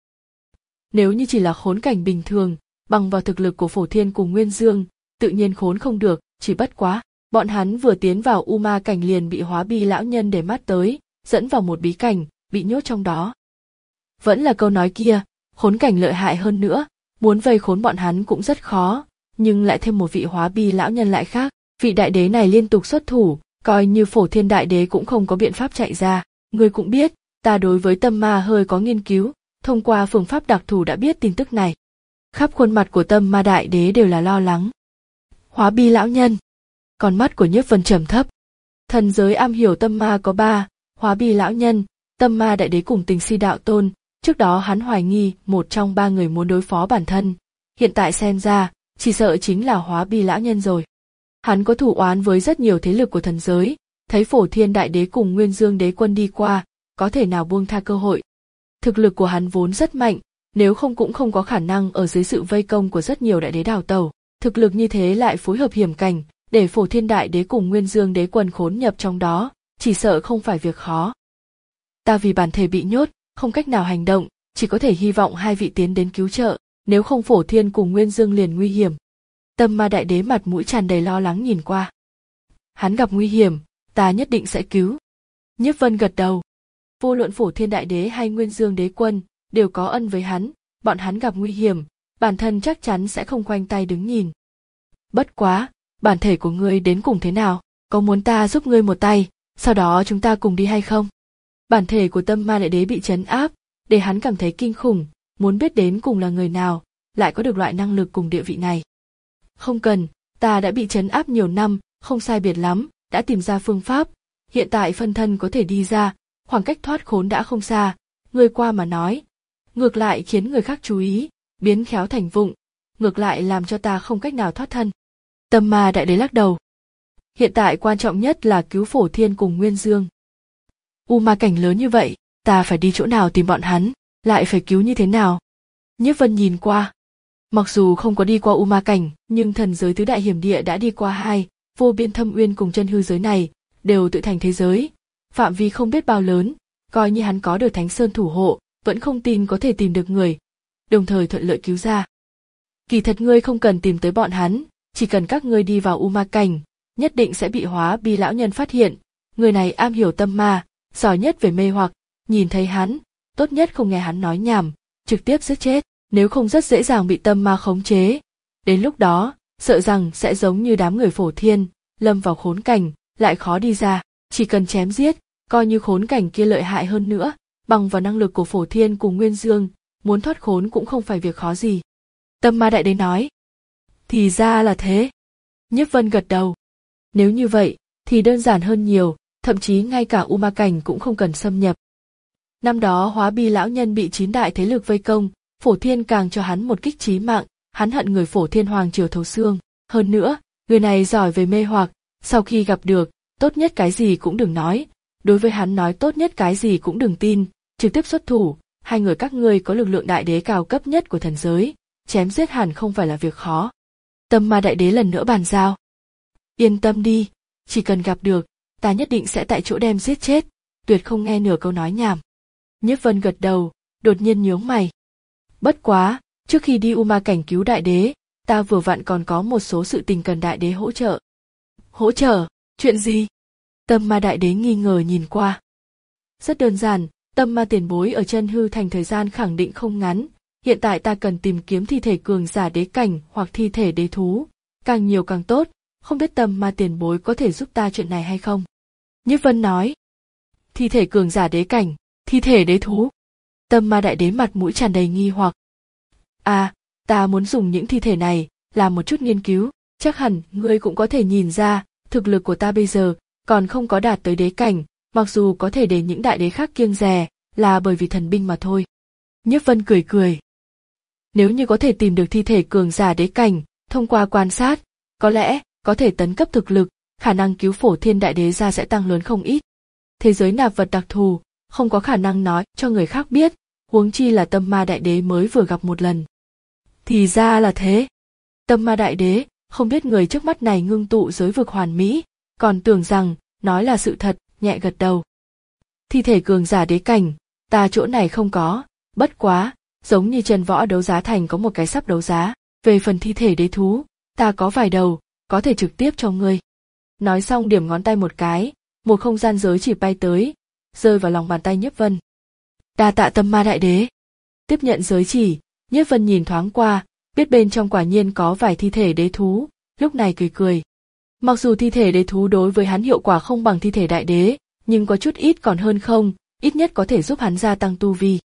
Nếu như chỉ là khốn cảnh bình thường, bằng vào thực lực của Phổ Thiên cùng Nguyên Dương, tự nhiên khốn không được, chỉ bất quá, bọn hắn vừa tiến vào U Ma Cảnh liền bị hóa bi lão nhân để mắt tới, dẫn vào một bí cảnh, bị nhốt trong đó. Vẫn là câu nói kia, khốn cảnh lợi hại hơn nữa, muốn vây khốn bọn hắn cũng rất khó, nhưng lại thêm một vị hóa bi lão nhân lại khác, vị đại đế này liên tục xuất thủ, coi như Phổ Thiên Đại Đế cũng không có biện pháp chạy ra. Ngươi cũng biết, ta đối với tâm ma hơi có nghiên cứu, thông qua phương pháp đặc thù đã biết tin tức này. Khắp khuôn mặt của Tâm Ma Đại Đế đều là lo lắng. Hóa bi lão nhân. Con mắt của Nhiếp Vân trầm thấp. Thần giới am hiểu tâm ma có ba, hóa bi lão nhân, Tâm Ma Đại Đế cùng Tình Si Đạo Tôn. Trước đó hắn hoài nghi một trong ba người muốn đối phó bản thân, hiện tại xem ra, chỉ sợ chính là hóa bi lão nhân rồi. Hắn có thủ oán với rất nhiều thế lực của thần giới, thấy Phổ Thiên Đại Đế cùng Nguyên Dương Đế Quân đi qua, có thể nào buông tha cơ hội. Thực lực của hắn vốn rất mạnh, nếu không cũng không có khả năng ở dưới sự vây công của rất nhiều đại đế đào tẩu. Thực lực như thế lại phối hợp hiểm cảnh, để Phổ Thiên Đại Đế cùng Nguyên Dương Đế Quân khốn nhập trong đó, chỉ sợ không phải việc khó. Ta vì bản thể bị nhốt, không cách nào hành động, chỉ có thể hy vọng hai vị tiến đến cứu trợ, nếu không Phổ Thiên cùng Nguyên Dương liền nguy hiểm. Tâm Ma Đại Đế mặt mũi tràn đầy lo lắng nhìn qua. Hắn gặp nguy hiểm, ta nhất định sẽ cứu. Nhiếp Vân gật đầu. Vô luận Phổ Thiên Đại Đế hay Nguyên Dương Đế Quân đều có ân với hắn, bọn hắn gặp nguy hiểm, bản thân chắc chắn sẽ không khoanh tay đứng nhìn. Bất quá, bản thể của ngươi đến cùng thế nào, có muốn ta giúp ngươi một tay, sau đó chúng ta cùng đi hay không? Bản thể của Tâm Ma Đại Đế bị trấn áp, để hắn cảm thấy kinh khủng, muốn biết đến cùng là người nào, lại có được loại năng lực cùng địa vị này. Không cần, ta đã bị trấn áp nhiều năm, không sai biệt lắm, đã tìm ra phương pháp, hiện tại phân thân có thể đi ra, khoảng cách thoát khốn đã không xa, ngươi qua mà nói. Ngược lại khiến người khác chú ý, biến khéo thành vụng, ngược lại làm cho ta không cách nào thoát thân. Tâm Ma Đại Đế lắc đầu. Hiện tại quan trọng nhất là cứu Phổ Thiên cùng Nguyên Dương. U ma cảnh lớn như vậy, ta phải đi chỗ nào tìm bọn hắn, lại phải cứu như thế nào? Nhiếp Vân nhìn qua. Mặc dù không có đi qua U ma cảnh, nhưng thần giới tứ đại hiểm địa đã đi qua hai, vô biên thâm uyên cùng chân hư giới này, đều tự thành thế giới. Phạm vi không biết bao lớn, coi như hắn có được Thánh Sơn thủ hộ, vẫn không tin có thể tìm được người, đồng thời thuận lợi cứu ra. Kỳ thật ngươi không cần tìm tới bọn hắn, chỉ cần các ngươi đi vào U ma cảnh, nhất định sẽ bị Hóa Bi lão nhân phát hiện, người này am hiểu tâm ma, giỏi nhất về mê hoặc, nhìn thấy hắn, tốt nhất không nghe hắn nói nhảm, trực tiếp giết chết, nếu không rất dễ dàng bị tâm ma khống chế. Đến lúc đó, sợ rằng sẽ giống như đám người Phổ Thiên, lâm vào khốn cảnh, lại khó đi ra, chỉ cần chém giết, coi như khốn cảnh kia lợi hại hơn nữa, bằng vào năng lực của Phổ Thiên cùng Nguyên Dương, muốn thoát khốn cũng không phải việc khó gì. Tâm Ma Đại Đế nói. Thì ra là thế. Nhiếp Vân gật đầu. Nếu như vậy, thì đơn giản hơn nhiều, thậm chí ngay cả U ma cảnh cũng không cần xâm nhập. Năm đó Hóa Bi lão nhân bị chín đại thế lực vây công, Phổ Thiên càng cho hắn một kích chí mạng, hắn hận người Phổ Thiên hoàng triều thấu xương. Hơn nữa, người này giỏi về mê hoặc, sau khi gặp được, tốt nhất cái gì cũng đừng nói, đối với hắn nói tốt nhất cái gì cũng đừng tin, trực tiếp xuất thủ, hai người các ngươi có lực lượng đại đế cao cấp nhất của thần giới, chém giết hẳn không phải là việc khó. Tâm Ma Đại Đế lần nữa bàn giao. Yên tâm đi, chỉ cần gặp được, ta nhất định sẽ tại chỗ đem giết chết, tuyệt không nghe nửa câu nói nhảm. Nhiếp Vân gật đầu, đột nhiên nhướng mày. Bất quá, trước khi đi U ma cảnh cứu đại đế, ta vừa vặn còn có một số sự tình cần đại đế hỗ trợ. Hỗ trợ? Chuyện gì? Tâm Ma Đại Đế nghi ngờ nhìn qua. Rất đơn giản, Tâm Ma tiền bối ở chân hư thành thời gian khẳng định không ngắn, hiện tại ta cần tìm kiếm thi thể cường giả đế cảnh hoặc thi thể đế thú, càng nhiều càng tốt, không biết Tâm Ma tiền bối có thể giúp ta chuyện này hay không? Nhiếp Vân nói. Thi thể cường giả đế cảnh, thi thể đế thú. Tâm Ma Đại Đế mặt mũi tràn đầy nghi hoặc. À, ta muốn dùng những thi thể này, làm một chút nghiên cứu, chắc hẳn ngươi cũng có thể nhìn ra, thực lực của ta bây giờ, còn không có đạt tới đế cảnh, mặc dù có thể để những đại đế khác kiêng dè, là bởi vì thần binh mà thôi. Nhiếp Vân cười cười. Nếu như có thể tìm được thi thể cường giả đế cảnh, thông qua quan sát, có lẽ, có thể tấn cấp thực lực, khả năng cứu Phổ Thiên Đại Đế ra sẽ tăng lớn không ít. Thế giới nạp vật đặc thù, không có khả năng nói cho người khác biết, huống chi là Tâm Ma Đại Đế mới vừa gặp một lần. Thì ra là thế. Tâm Ma Đại Đế, không biết người trước mắt này ngưng tụ giới vực hoàn mỹ, còn tưởng rằng, nói là sự thật, nhẹ gật đầu. Thi thể cường giả đế cảnh, ta chỗ này không có, bất quá, giống như Trần Võ đấu giá thành có một cái sắp đấu giá, về phần thi thể đế thú, ta có vài đầu, có thể trực tiếp cho ngươi. Nói xong điểm ngón tay một cái, một không gian giới chỉ bay tới, rơi vào lòng bàn tay Nhiếp Vân. Đa tạ Tâm Ma Đại Đế. Tiếp nhận giới chỉ, Nhiếp Vân nhìn thoáng qua, biết bên trong quả nhiên có vài thi thể đế thú, lúc này cười cười. Mặc dù thi thể đế thú đối với hắn hiệu quả không bằng thi thể đại đế, nhưng có chút ít còn hơn không, ít nhất có thể giúp hắn gia tăng tu vi.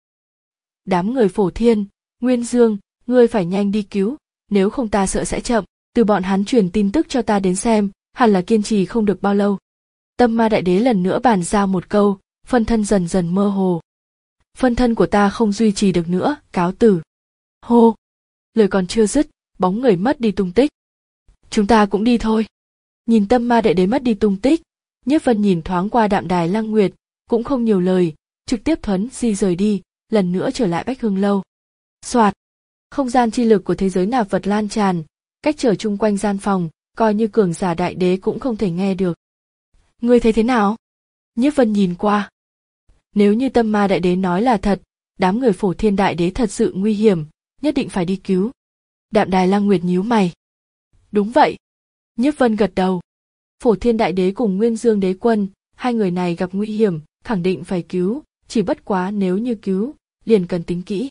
Đám người Phổ Thiên, Nguyên Dương, ngươi phải nhanh đi cứu, nếu không ta sợ sẽ chậm, từ bọn hắn truyền tin tức cho ta đến xem, hẳn là kiên trì không được bao lâu. Tâm Ma Đại Đế lần nữa bàn giao một câu, phân thân dần dần mơ hồ. Phân thân của ta không duy trì được nữa, cáo từ. Hô! Lời còn chưa dứt, bóng người mất đi tung tích. Chúng ta cũng đi thôi. Nhìn Tâm Ma Đại Đế mất đi tung tích, Nhiếp Vân nhìn thoáng qua Đạm Đài Lăng Nguyệt, cũng không nhiều lời, trực tiếp thuấn di rời đi, lần nữa trở lại Bách Hương Lâu. Soạt! Không gian chi lực của thế giới nạp vật lan tràn, cách trở chung quanh gian phòng, coi như cường giả đại đế cũng không thể nghe được. Ngươi thấy thế nào? Nhiếp Vân nhìn qua. Nếu như Tâm Ma Đại Đế nói là thật, đám người Phổ Thiên Đại Đế thật sự nguy hiểm, nhất định phải đi cứu. Đạm Đài Lăng Nguyệt nhíu mày. Đúng vậy. Nhiếp Vân gật đầu. Phổ Thiên Đại Đế cùng Nguyên Dương Đế Quân, hai người này gặp nguy hiểm, khẳng định phải cứu, chỉ bất quá nếu như cứu, liền cần tính kỹ.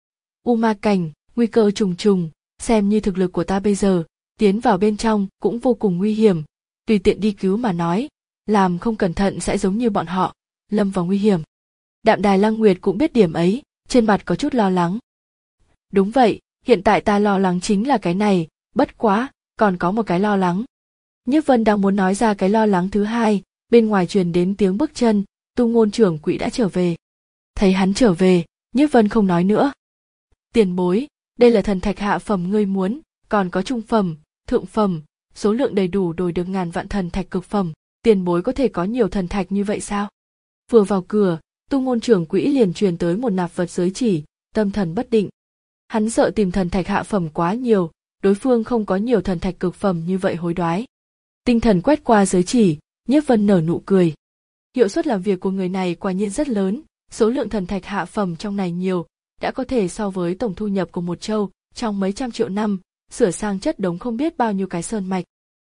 U ma cảnh, nguy cơ trùng trùng, xem như thực lực của ta bây giờ, tiến vào bên trong cũng vô cùng nguy hiểm, tùy tiện đi cứu mà nói, làm không cẩn thận sẽ giống như bọn họ, lâm vào nguy hiểm. Đạm Đài Lăng Nguyệt cũng biết điểm ấy, trên mặt có chút lo lắng. Đúng vậy, hiện tại ta lo lắng chính là cái này, bất quá, còn có một cái lo lắng. Nhiếp Vân đang muốn nói ra cái lo lắng thứ hai, bên ngoài truyền đến tiếng bước chân, Tu Ngôn trưởng quỹ đã trở về. Thấy hắn trở về, Nhiếp Vân không nói nữa. Tiền bối, đây là thần thạch hạ phẩm ngươi muốn, còn có trung phẩm, thượng phẩm, số lượng đầy đủ đổi được ngàn vạn thần thạch cực phẩm, tiền bối có thể có nhiều thần thạch như vậy sao? Vừa vào cửa, Tu Ngôn trưởng quỹ liền truyền tới một nạp vật giới chỉ, tâm thần bất định. Hắn sợ tìm thần thạch hạ phẩm quá nhiều, đối phương không có nhiều thần thạch cực phẩm như vậy hối đoái. Tinh thần quét qua giới chỉ, Nhiếp Vân nở nụ cười. Hiệu suất làm việc của người này quả nhiên rất lớn, số lượng thần thạch hạ phẩm trong này nhiều, đã có thể so với tổng thu nhập của một châu trong mấy trăm triệu năm, sửa sang chất đống không biết bao nhiêu cái sơn mạch.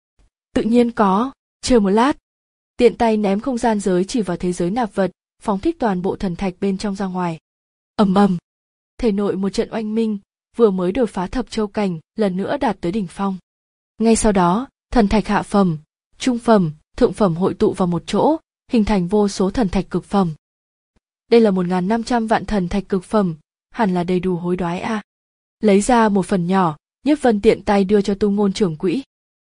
Tự nhiên có, chờ một lát. Tiện tay ném không gian giới chỉ vào thế giới nạp vật, phóng thích toàn bộ thần thạch bên trong ra ngoài. Ầm ầm, thể nội một trận oanh minh, vừa mới đột phá thập châu cảnh, lần nữa đạt tới đỉnh phong. Ngay sau đó, thần thạch hạ phẩm, trung phẩm, thượng phẩm hội tụ vào một chỗ, hình thành vô số thần thạch cực phẩm. Đây là một nghìn năm trăm vạn thần thạch cực phẩm, hẳn là đầy đủ hối đoái a. À. Lấy ra một phần nhỏ, Nhiếp Vân tiện tay đưa cho Tu Ngôn trưởng quỹ.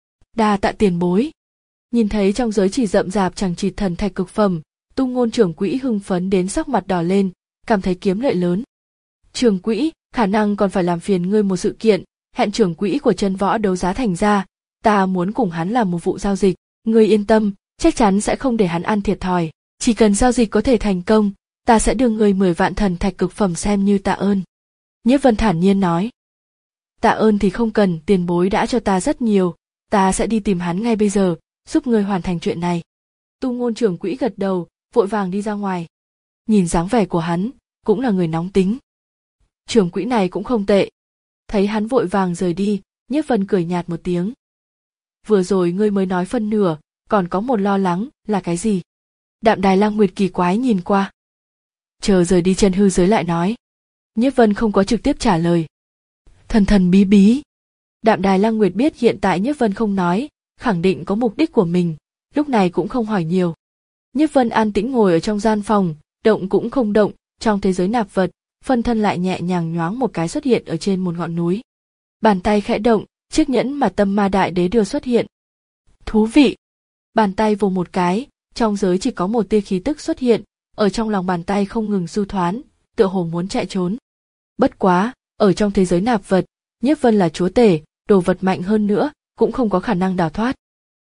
Đa tạ tiền bối. Nhìn thấy trong giới chỉ rậm rạp chằng chịt thần thạch cực phẩm, Tu Ngôn trưởng quỹ hưng phấn đến sắc mặt đỏ lên, cảm thấy kiếm lợi lớn. Trưởng quỹ, khả năng còn phải làm phiền ngươi một sự kiện, hẹn trưởng quỹ của Chân Võ đấu giá thành ra, ta muốn cùng hắn làm một vụ giao dịch, ngươi yên tâm, chắc chắn sẽ không để hắn ăn thiệt thòi, chỉ cần giao dịch có thể thành công, ta sẽ đưa ngươi mười vạn thần thạch cực phẩm xem như tạ ơn. Nhiếp Vân thản nhiên nói. Tạ ơn thì không cần, tiền bối đã cho ta rất nhiều, ta sẽ đi tìm hắn ngay bây giờ, giúp ngươi hoàn thành chuyện này. Tu Ngôn trưởng quỹ gật đầu, vội vàng đi ra ngoài. Nhìn dáng vẻ của hắn, cũng là người nóng tính. Trưởng quỹ này cũng không tệ. Thấy hắn vội vàng rời đi, Nhiếp Vân cười nhạt một tiếng. Vừa rồi ngươi mới nói phân nửa, còn có một lo lắng, là cái gì? Đạm Đài Lăng Nguyệt kỳ quái nhìn qua. Chờ rời đi chân hư giới lại nói. Nhiếp Vân không có trực tiếp trả lời. Thần thần bí bí. Đạm Đài Lăng Nguyệt biết hiện tại Nhiếp Vân không nói, khẳng định có mục đích của mình, lúc này cũng không hỏi nhiều. Nhiếp Vân an tĩnh ngồi ở trong gian phòng, động cũng không động, trong thế giới nạp vật, phân thân lại nhẹ nhàng nhoáng một cái xuất hiện ở trên một ngọn núi. Bàn tay khẽ động, chiếc nhẫn mà Tâm Ma Đại Đế đưa xuất hiện. Thú vị. Bàn tay vồ một cái, trong giới chỉ có một tia khí tức xuất hiện, ở trong lòng bàn tay không ngừng du thoán, tựa hồ muốn chạy trốn. Bất quá, ở trong thế giới nạp vật, Nhiếp Vân là chúa tể, đồ vật mạnh hơn nữa, cũng không có khả năng đào thoát.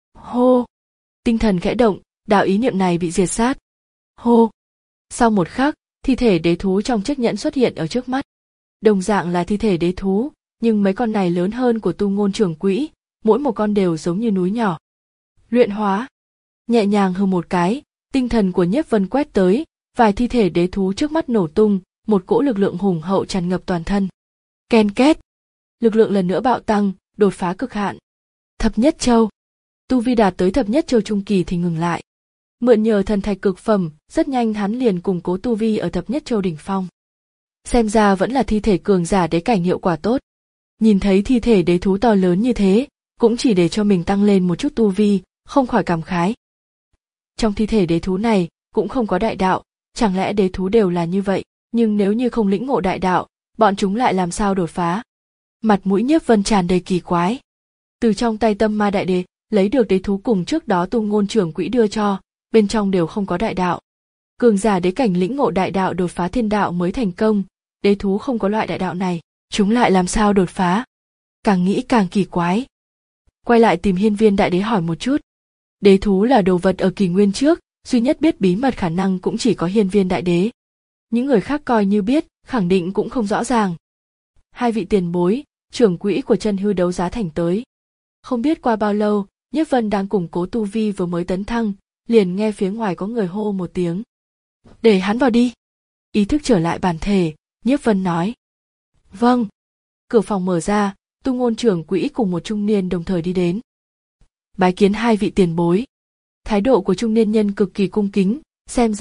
Hô! Tinh thần khẽ động, đạo ý niệm này bị diệt sát. Hô! Sau một khắc, thi thể đế thú trong chiếc nhẫn xuất hiện ở trước mắt. Đồng dạng là thi thể đế thú, nhưng mấy con này lớn hơn của Tu Ngôn trưởng quỹ, mỗi một con đều giống như núi nhỏ. Luyện hóa. Nhẹ nhàng hừ một cái, tinh thần của Nhiếp Vân quét tới, vài thi thể đế thú trước mắt nổ tung, một cỗ lực lượng hùng hậu tràn ngập toàn thân. Ken két. Lực lượng lần nữa bạo tăng, đột phá cực hạn. Thập nhất châu. Tu vi đạt tới thập nhất châu trung kỳ thì ngừng lại. Mượn nhờ thần thạch cực phẩm, rất nhanh hắn liền củng cố tu vi ở thập nhất châu đỉnh phong. Xem ra vẫn là thi thể cường giả đế cảnh hiệu quả tốt. Nhìn thấy thi thể đế thú to lớn như thế, cũng chỉ để cho mình tăng lên một chút tu vi, không khỏi cảm khái. Trong thi thể đế thú này, cũng không có đại đạo, chẳng lẽ đế thú đều là như vậy, nhưng nếu như không lĩnh ngộ đại đạo, bọn chúng lại làm sao đột phá? Mặt mũi Nhiếp Vân tràn đầy kỳ quái. Từ trong tay Tâm Ma Đại Đế, lấy được đế thú cùng trước đó Tu Ngôn trưởng quỹ đưa cho, bên trong đều không có đại đạo. Cường giả đế cảnh lĩnh ngộ đại đạo đột phá thiên đạo mới thành công, đế thú không có loại đại đạo này, chúng lại làm sao đột phá? Càng nghĩ càng kỳ quái. Quay lại tìm Hiên Viên Đại Đế hỏi một chút. Đế thú là đồ vật ở kỷ nguyên trước, duy nhất biết bí mật khả năng cũng chỉ có Hiên Viên Đại Đế. Những người khác coi như biết, khẳng định cũng không rõ ràng. Hai vị tiền bối, trưởng quỹ của chân hư đấu giá thành tới. Không biết qua bao lâu, Nhiếp Vân đang củng cố tu vi vừa mới tấn thăng, liền nghe phía ngoài có người hô một tiếng. Để hắn vào đi. Ý thức trở lại bản thể, Nhiếp Vân nói. Vâng. Cửa phòng mở ra, Tu Ngôn trưởng quỹ cùng một trung niên đồng thời đi đến. Bái kiến hai vị tiền bối. Thái độ của trung niên nhân cực kỳ cung kính, xem ra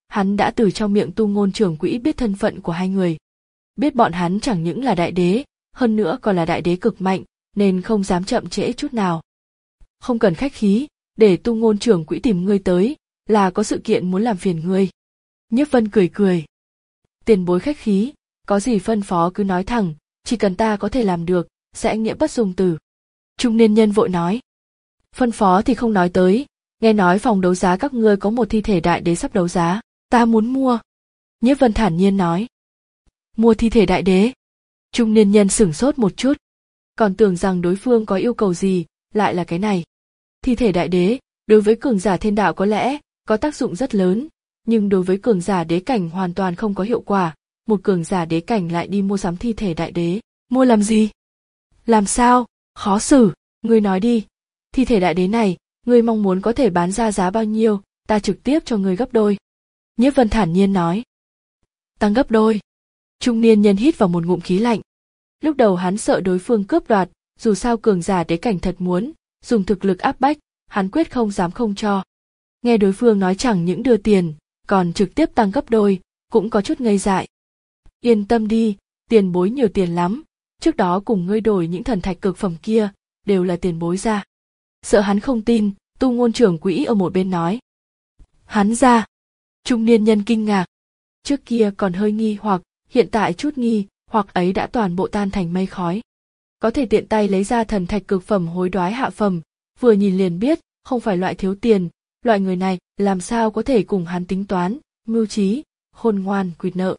hắn đã từ trong miệng Tu Ngôn trưởng quỹ biết thân phận của hai người. Biết bọn hắn chẳng những là đại đế, hơn nữa còn là đại đế cực mạnh, nên không dám chậm trễ chút nào. Không cần khách khí, để Tu Ngôn trưởng quỹ tìm ngươi tới, là có sự kiện muốn làm phiền ngươi. Nhiếp Vân cười cười. Tiền bối khách khí, có gì phân phó cứ nói thẳng, chỉ cần ta có thể làm được, sẽ nghĩa bất dung từ. Trung niên nhân vội nói. Phân phó thì không nói tới, nghe nói phòng đấu giá các ngươi có một thi thể đại đế sắp đấu giá, ta muốn mua. Nhiếp Vân thản nhiên nói. Mua thi thể đại đế? Trung niên nhân sửng sốt một chút, còn tưởng rằng đối phương có yêu cầu gì, lại là cái này. Thi thể đại đế, đối với cường giả thiên đạo có lẽ có tác dụng rất lớn, nhưng đối với cường giả đế cảnh hoàn toàn không có hiệu quả. Một cường giả đế cảnh lại đi mua sắm thi thể đại đế, mua làm gì? Làm sao? Khó xử, ngươi nói đi. Thi thể đại đế này, ngươi mong muốn có thể bán ra giá bao nhiêu, ta trực tiếp cho ngươi gấp đôi. Nhiếp Vân thản nhiên nói. Tăng gấp đôi. Trung niên nhân hít vào một ngụm khí lạnh. Lúc đầu hắn sợ đối phương cướp đoạt, dù sao cường giả đế cảnh thật muốn dùng thực lực áp bách, hắn quyết không dám không cho. Nghe đối phương nói chẳng những đưa tiền, còn trực tiếp tăng gấp đôi, cũng có chút ngây dại. Yên tâm đi, tiền bối nhiều tiền lắm, trước đó cùng ngươi đổi những thần thạch cực phẩm kia, đều là tiền bối ra. Sợ hắn không tin, Tu Ngôn trưởng quỹ ở một bên nói. Hắn ra. Trung niên nhân kinh ngạc. Trước kia còn hơi nghi hoặc, hiện tại chút nghi hoặc ấy đã toàn bộ tan thành mây khói. Có thể tiện tay lấy ra thần thạch cực phẩm hối đoái hạ phẩm, vừa nhìn liền biết, không phải loại thiếu tiền, loại người này làm sao có thể cùng hắn tính toán, mưu trí, khôn ngoan, quỵt nợ.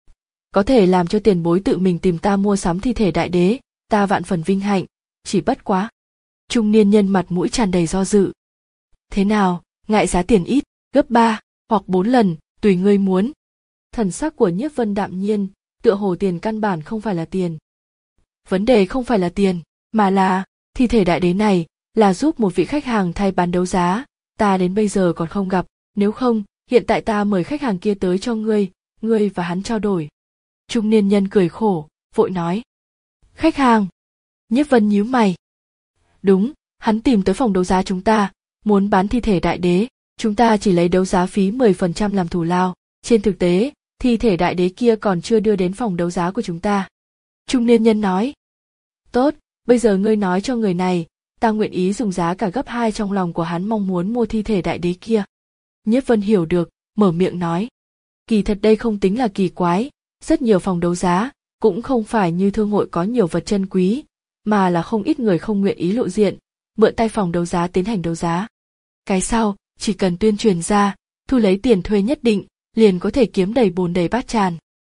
Có thể làm cho tiền bối tự mình tìm ta mua sắm thi thể đại đế, ta vạn phần vinh hạnh, chỉ bất quá. Trung niên nhân mặt mũi tràn đầy do dự. Thế nào, ngại giá tiền ít, gấp ba, hoặc bốn lần, tùy ngươi muốn. Thần sắc của Nhiếp Vân đạm nhiên, tựa hồ tiền căn bản không phải là tiền. Vấn đề không phải là tiền, mà là, thi thể đại đế này, là giúp một vị khách hàng thay bán đấu giá, ta đến bây giờ còn không gặp, nếu không, hiện tại ta mời khách hàng kia tới cho ngươi, ngươi và hắn trao đổi. Trung niên nhân cười khổ, vội nói. Khách hàng? Nhiếp Vân nhíu mày. Đúng, hắn tìm tới phòng đấu giá chúng ta, muốn bán thi thể đại đế, chúng ta chỉ lấy đấu giá phí mười phần trăm làm thù lao, trên thực tế, thi thể đại đế kia còn chưa đưa đến phòng đấu giá của chúng ta. Trung niên nhân nói. Tốt, bây giờ ngươi nói cho người này, ta nguyện ý dùng giá cả gấp hai trong lòng của hắn mong muốn mua thi thể đại đế kia. Nhiếp Vân hiểu được, mở miệng nói. Kỳ thật đây không tính là kỳ quái, rất nhiều phòng đấu giá, cũng không phải như thương hội có nhiều vật chân quý, mà là không ít người không nguyện ý lộ diện, mượn tay phòng đấu giá tiến hành đấu giá. Cái sau, chỉ cần tuyên truyền ra, thu lấy tiền thuê nhất định, liền có thể kiếm đầy bồn đầy bát tràn.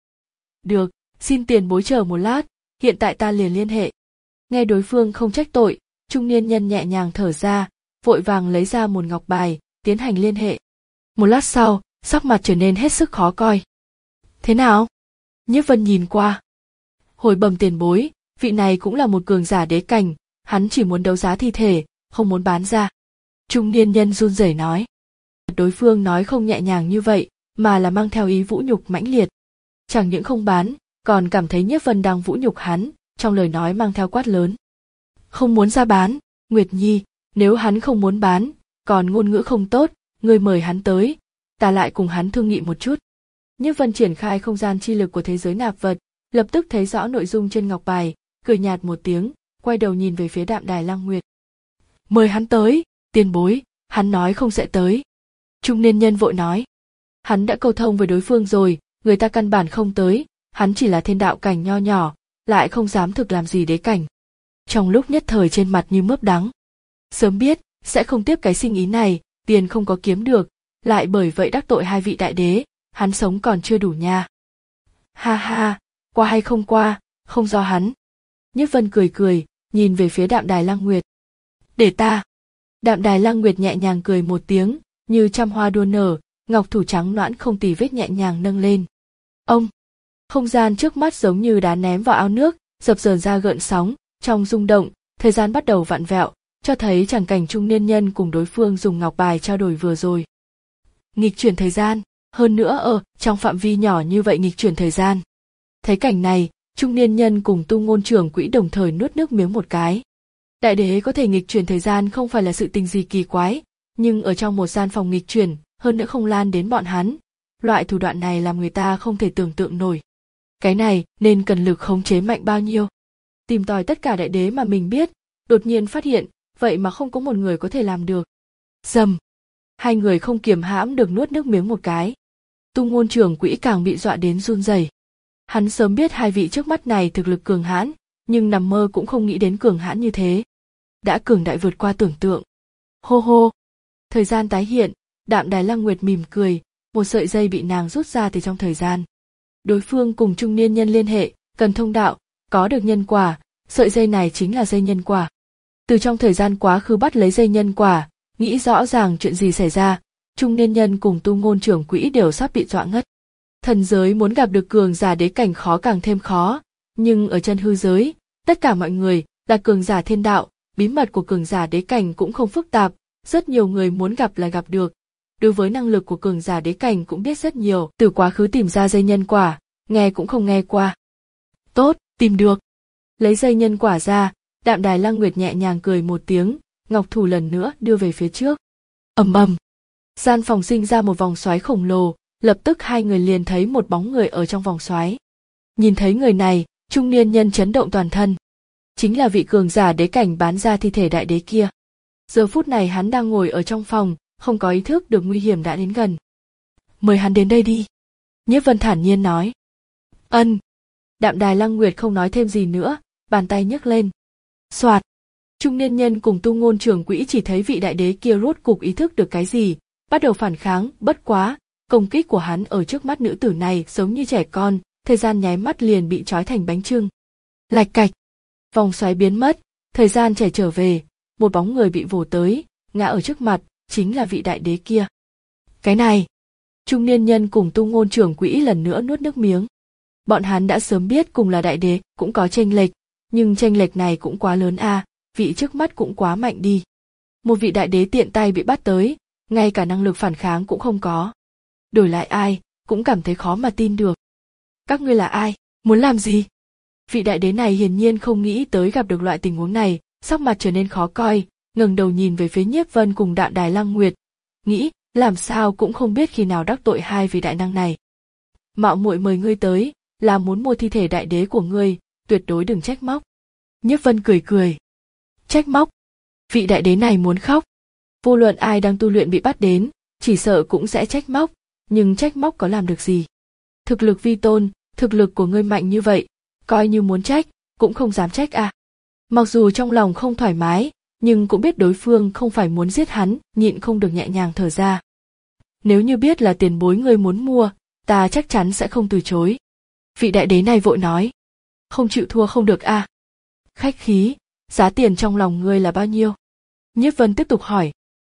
Được, xin tiền bối chờ một lát, hiện tại ta liền liên hệ. Nghe đối phương không trách tội, trung niên nhân nhẹ nhàng thở ra, vội vàng lấy ra một ngọc bài, tiến hành liên hệ. Một lát sau, sắc mặt trở nên hết sức khó coi. Thế nào? Nhiếp Vân nhìn qua. Hồi bẩm tiền bối, vị này cũng là một cường giả đế cảnh, hắn chỉ muốn đấu giá thi thể, không muốn bán ra. Trung niên nhân run rẩy nói. Đối phương nói không nhẹ nhàng như vậy, mà là mang theo ý vũ nhục mãnh liệt. Chẳng những không bán, còn cảm thấy Nhiếp Vân đang vũ nhục hắn, trong lời nói mang theo quát lớn. Không muốn ra bán, Nguyệt Nhi, nếu hắn không muốn bán, còn ngôn ngữ không tốt, ngươi mời hắn tới, ta lại cùng hắn thương nghị một chút. Nhiếp Vân triển khai không gian chi lực của thế giới nạp vật, lập tức thấy rõ nội dung trên ngọc bài, cười nhạt một tiếng, quay đầu nhìn về phía Đạm Đài Lăng Nguyệt. Mời hắn tới, tiền bối, hắn nói không sẽ tới. Trung niên nhân vội nói. Hắn đã câu thông với đối phương rồi, người ta căn bản không tới, hắn chỉ là thiên đạo cảnh nho nhỏ, lại không dám thực làm gì đế cảnh. Trong lúc nhất thời trên mặt như mướp đắng. Sớm biết, sẽ không tiếp cái sinh ý này, tiền không có kiếm được, lại bởi vậy đắc tội hai vị đại đế, hắn sống còn chưa đủ nha. Ha ha, qua hay không qua, không do hắn. Nhiếp Vân cười cười, nhìn về phía Đạm Đài Lăng Nguyệt. Để ta. Đạm Đài Lăng Nguyệt nhẹ nhàng cười một tiếng, như trăm hoa đua nở, ngọc thủ trắng nõn không tì vết nhẹ nhàng nâng lên. Ông! Không gian trước mắt giống như đá ném vào ao nước, dập dờn ra gợn sóng, trong rung động, thời gian bắt đầu vặn vẹo, cho thấy chẳng cảnh trung niên nhân cùng đối phương dùng ngọc bài trao đổi vừa rồi. Nghịch chuyển thời gian, hơn nữa ở trong phạm vi nhỏ như vậy nghịch chuyển thời gian. Thấy cảnh này, trung niên nhân cùng Tu Ngôn trưởng quỹ đồng thời nuốt nước miếng một cái. Đại đế có thể nghịch chuyển thời gian không phải là sự tình gì kỳ quái, nhưng ở trong một gian phòng nghịch chuyển, hơn nữa không lan đến bọn hắn, Loại thủ đoạn này làm người ta không thể tưởng tượng nổi. Cái này nên cần lực khống chế mạnh bao nhiêu. Tìm tòi tất cả đại đế mà mình biết, đột nhiên phát hiện, vậy mà không có một người có thể làm được. Dầm. Hai người không kiềm hãm được nuốt nước miếng một cái. Tu Ngôn Trưởng Quỹ càng bị dọa đến run rẩy. Hắn sớm biết hai vị trước mắt này thực lực cường hãn, nhưng nằm mơ cũng không nghĩ đến cường hãn như thế. Đã cường đại vượt qua tưởng tượng. Hô hô. Thời gian tái hiện, Đạm Đài Lăng Nguyệt mỉm cười, một sợi dây bị nàng rút ra từ trong thời gian. Đối phương cùng trung niên nhân liên hệ, cần thông đạo, có được nhân quả, sợi dây này chính là dây nhân quả. Từ trong thời gian quá khứ bắt lấy dây nhân quả, nghĩ rõ ràng chuyện gì xảy ra, trung niên nhân cùng Tu Ngôn Trưởng Quỹ đều sắp bị dọa ngất. Thần giới muốn gặp được cường giả đế cảnh khó càng thêm khó, nhưng ở chân hư giới, tất cả mọi người là cường giả thiên đạo, bí mật của cường giả đế cảnh cũng không phức tạp, rất nhiều người muốn gặp là gặp được. Đối với năng lực của cường giả đế cảnh cũng biết rất nhiều, từ quá khứ tìm ra dây nhân quả, nghe cũng không nghe qua. Tốt, tìm được. Lấy dây nhân quả ra, Đạm Đài Lăng Nguyệt nhẹ nhàng cười một tiếng, ngọc thủ lần nữa đưa về phía trước. Ầm ầm. Gian phòng sinh ra một vòng xoáy khổng lồ, lập tức hai người liền thấy một bóng người ở trong vòng xoáy. Nhìn thấy người này, trung niên nhân chấn động toàn thân. Chính là vị cường giả đế cảnh bán ra thi thể đại đế kia. Giờ phút này hắn đang ngồi ở trong phòng, không có ý thức được nguy hiểm đã đến gần. Mời hắn đến đây đi. Nhiếp Vân thản nhiên nói. Ân. Đạm Đài Lăng Nguyệt không nói thêm gì nữa, bàn tay nhấc lên. Soạt. Trung niên nhân cùng Tu Ngôn Trưởng Quỹ chỉ thấy vị đại đế kia rốt cục ý thức được cái gì, bắt đầu phản kháng, bất quá, công kích của hắn ở trước mắt nữ tử này giống như trẻ con, thời gian nháy mắt liền bị trói thành bánh chưng. Lạch cạch. Vòng xoáy biến mất, thời gian chảy trở về, một bóng người bị vồ tới, ngã ở trước mặt, chính là vị đại đế kia. Cái này. Trung niên nhân cùng Tu Ngôn Trưởng Quỹ lần nữa nuốt nước miếng. Bọn hắn đã sớm biết cùng là đại đế cũng có chênh lệch, nhưng chênh lệch này cũng quá lớn a, à, vị trước mắt cũng quá mạnh đi. Một vị đại đế tiện tay bị bắt tới, ngay cả năng lực phản kháng cũng không có. Đổi lại ai, cũng cảm thấy khó mà tin được. Các ngươi là ai, muốn làm gì? Vị đại đế này hiển nhiên không nghĩ tới gặp được loại tình huống này, sắc mặt trở nên khó coi, ngẩng đầu nhìn về phía Nhiếp Vân cùng Đạm Đài Lăng Nguyệt, nghĩ, làm sao cũng không biết khi nào đắc tội hai vị đại năng này. Mạo muội mời ngươi tới, là muốn mua thi thể đại đế của ngươi, tuyệt đối đừng trách móc. Nhiếp Vân cười cười. Trách móc? Vị đại đế này muốn khóc. Vô luận ai đang tu luyện bị bắt đến, chỉ sợ cũng sẽ trách móc, nhưng trách móc có làm được gì? Thực lực vi tôn, thực lực của ngươi mạnh như vậy, coi như muốn trách, cũng không dám trách à. Mặc dù trong lòng không thoải mái, nhưng cũng biết đối phương không phải muốn giết hắn, nhịn không được nhẹ nhàng thở ra. Nếu như biết là tiền bối ngươi muốn mua, ta chắc chắn sẽ không từ chối. Vị đại đế này vội nói. Không chịu thua không được à. Khách khí, giá tiền trong lòng ngươi là bao nhiêu? Nhiếp Vân tiếp tục hỏi.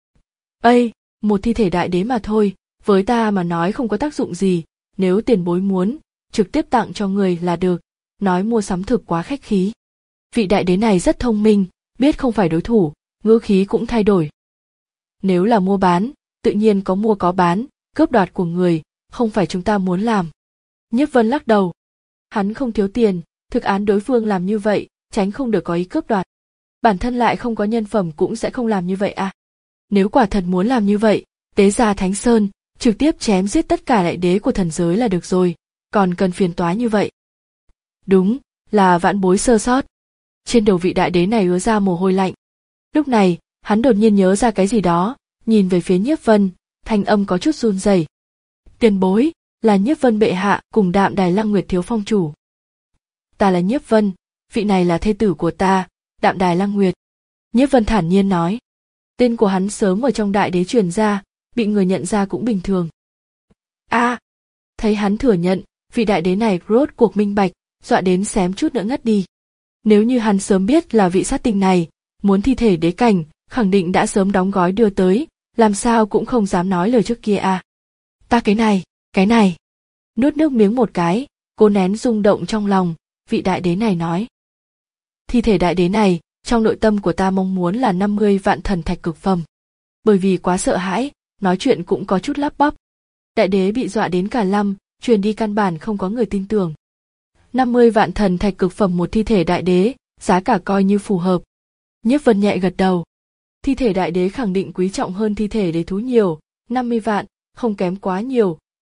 Ây, một thi thể đại đế mà thôi, với ta mà nói không có tác dụng gì, nếu tiền bối muốn, trực tiếp tặng cho người là được, nói mua sắm thực quá khách khí. Vị đại đế này rất thông minh, biết không phải đối thủ, ngữ khí cũng thay đổi. Nếu là mua bán, tự nhiên có mua có bán, cướp đoạt của người, không phải chúng ta muốn làm. Nhiếp Vân lắc đầu. Hắn không thiếu tiền, thực án đối phương làm như vậy, tránh không được có ý cướp đoạt. Bản thân lại không có nhân phẩm cũng sẽ không làm như vậy à. Nếu quả thật muốn làm như vậy, tế ra Thánh Sơn, trực tiếp chém giết tất cả đại đế của thần giới là được rồi, còn cần phiền toái như vậy. Đúng, là vãn bối sơ sót. Trên đầu vị đại đế này ứa ra mồ hôi lạnh. Lúc này, hắn đột nhiên nhớ ra cái gì đó, nhìn về phía Nhiếp Vân, thanh âm có chút run rẩy. Tiền bối, là Nhiếp Vân bệ hạ cùng Đạm Đài Lăng Nguyệt thiếu phong chủ. Ta là Nhiếp Vân, vị này là thê tử của ta, Đạm Đài Lăng Nguyệt. Nhiếp Vân thản nhiên nói. Tên của hắn sớm ở trong đại đế truyền ra, bị người nhận ra cũng bình thường. A, à, thấy hắn thừa nhận, vị đại đế này rốt cuộc minh bạch, dọa đến xém chút nữa ngất đi. Nếu như hắn sớm biết là vị sát tinh này, muốn thi thể đế cảnh, khẳng định đã sớm đóng gói đưa tới, làm sao cũng không dám nói lời trước kia à. Ta cái này, cái này. Nuốt nước miếng một cái, cố nén rung động trong lòng, vị đại đế này nói. Thi thể đại đế này, trong nội tâm của ta mong muốn là năm mươi vạn thần thạch cực phẩm. Bởi vì quá sợ hãi, nói chuyện cũng có chút lắp bắp. Đại đế bị dọa đến cả lăm, truyền đi căn bản không có người tin tưởng. năm mươi vạn thần thạch cực phẩm một thi thể đại đế, giá cả coi như phù hợp. Nhiếp Vân nhẹ gật đầu. Thi thể đại đế khẳng định quý trọng hơn thi thể đế thú nhiều, năm mươi vạn, không kém quá nhiều,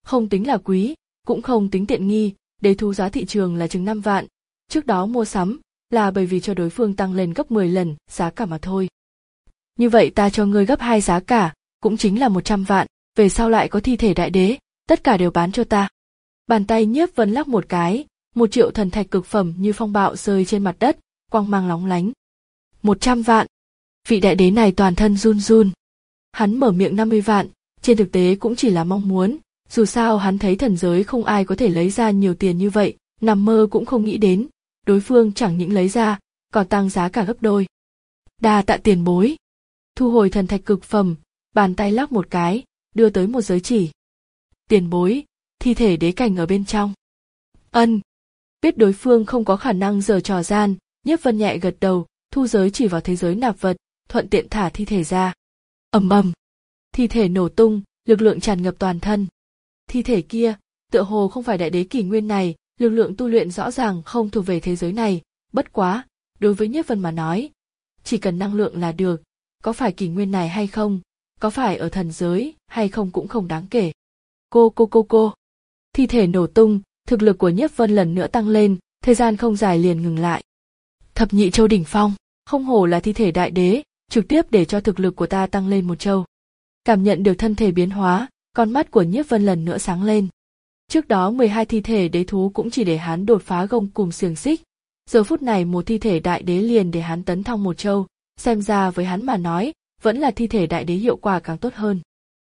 không tính là quý, cũng không tính tiện nghi, đế thú giá thị trường là chừng năm vạn. Trước đó mua sắm là bởi vì cho đối phương tăng lên gấp mười lần giá cả mà thôi. Như vậy ta cho ngươi gấp hai giá cả, cũng chính là một trăm vạn, về sau lại có thi thể đại đế, tất cả đều bán cho ta. Bàn tay Nhiếp Vân lắc một cái, một triệu thần thạch cực phẩm như phong bạo rơi trên mặt đất, quang mang lóng lánh. Một trăm vạn. Vị đại đế này toàn thân run run. Hắn mở miệng năm mươi vạn, trên thực tế cũng chỉ là mong muốn, dù sao hắn thấy thần giới không ai có thể lấy ra nhiều tiền như vậy, nằm mơ cũng không nghĩ đến, đối phương chẳng những lấy ra, còn tăng giá cả gấp đôi. Đa tạ tiền bối. Thu hồi thần thạch cực phẩm, bàn tay lắc một cái, đưa tới một giới chỉ. Tiền bối, thi thể đế cảnh ở bên trong. Ân. Biết đối phương không có khả năng giở trò gian, Nhiếp Vân nhẹ gật đầu, thu giới chỉ vào thế giới nạp vật, thuận tiện thả thi thể ra. Ầm ầm. Thi thể nổ tung, lực lượng tràn ngập toàn thân. Thi thể kia, tựa hồ không phải đại đế kỷ nguyên này, lực lượng tu luyện rõ ràng không thuộc về thế giới này, bất quá, đối với Nhiếp Vân mà nói, chỉ cần năng lượng là được, có phải kỷ nguyên này hay không, có phải ở thần giới hay không cũng không đáng kể. Cô cô cô cô. Thi thể nổ tung, thực lực của Nhiếp Vân lần nữa tăng lên, thời gian không dài liền ngừng lại. Thập nhị châu đỉnh phong, không hổ là thi thể đại đế, trực tiếp để cho thực lực của ta tăng lên một châu. Cảm nhận được thân thể biến hóa, con mắt của Nhiếp Vân lần nữa sáng lên. Trước đó mười hai thi thể đế thú cũng chỉ để hắn đột phá gông cùm xiềng xích, giờ phút này một thi thể đại đế liền để hắn tấn thăng một châu, xem ra với hắn mà nói, vẫn là thi thể đại đế hiệu quả càng tốt hơn.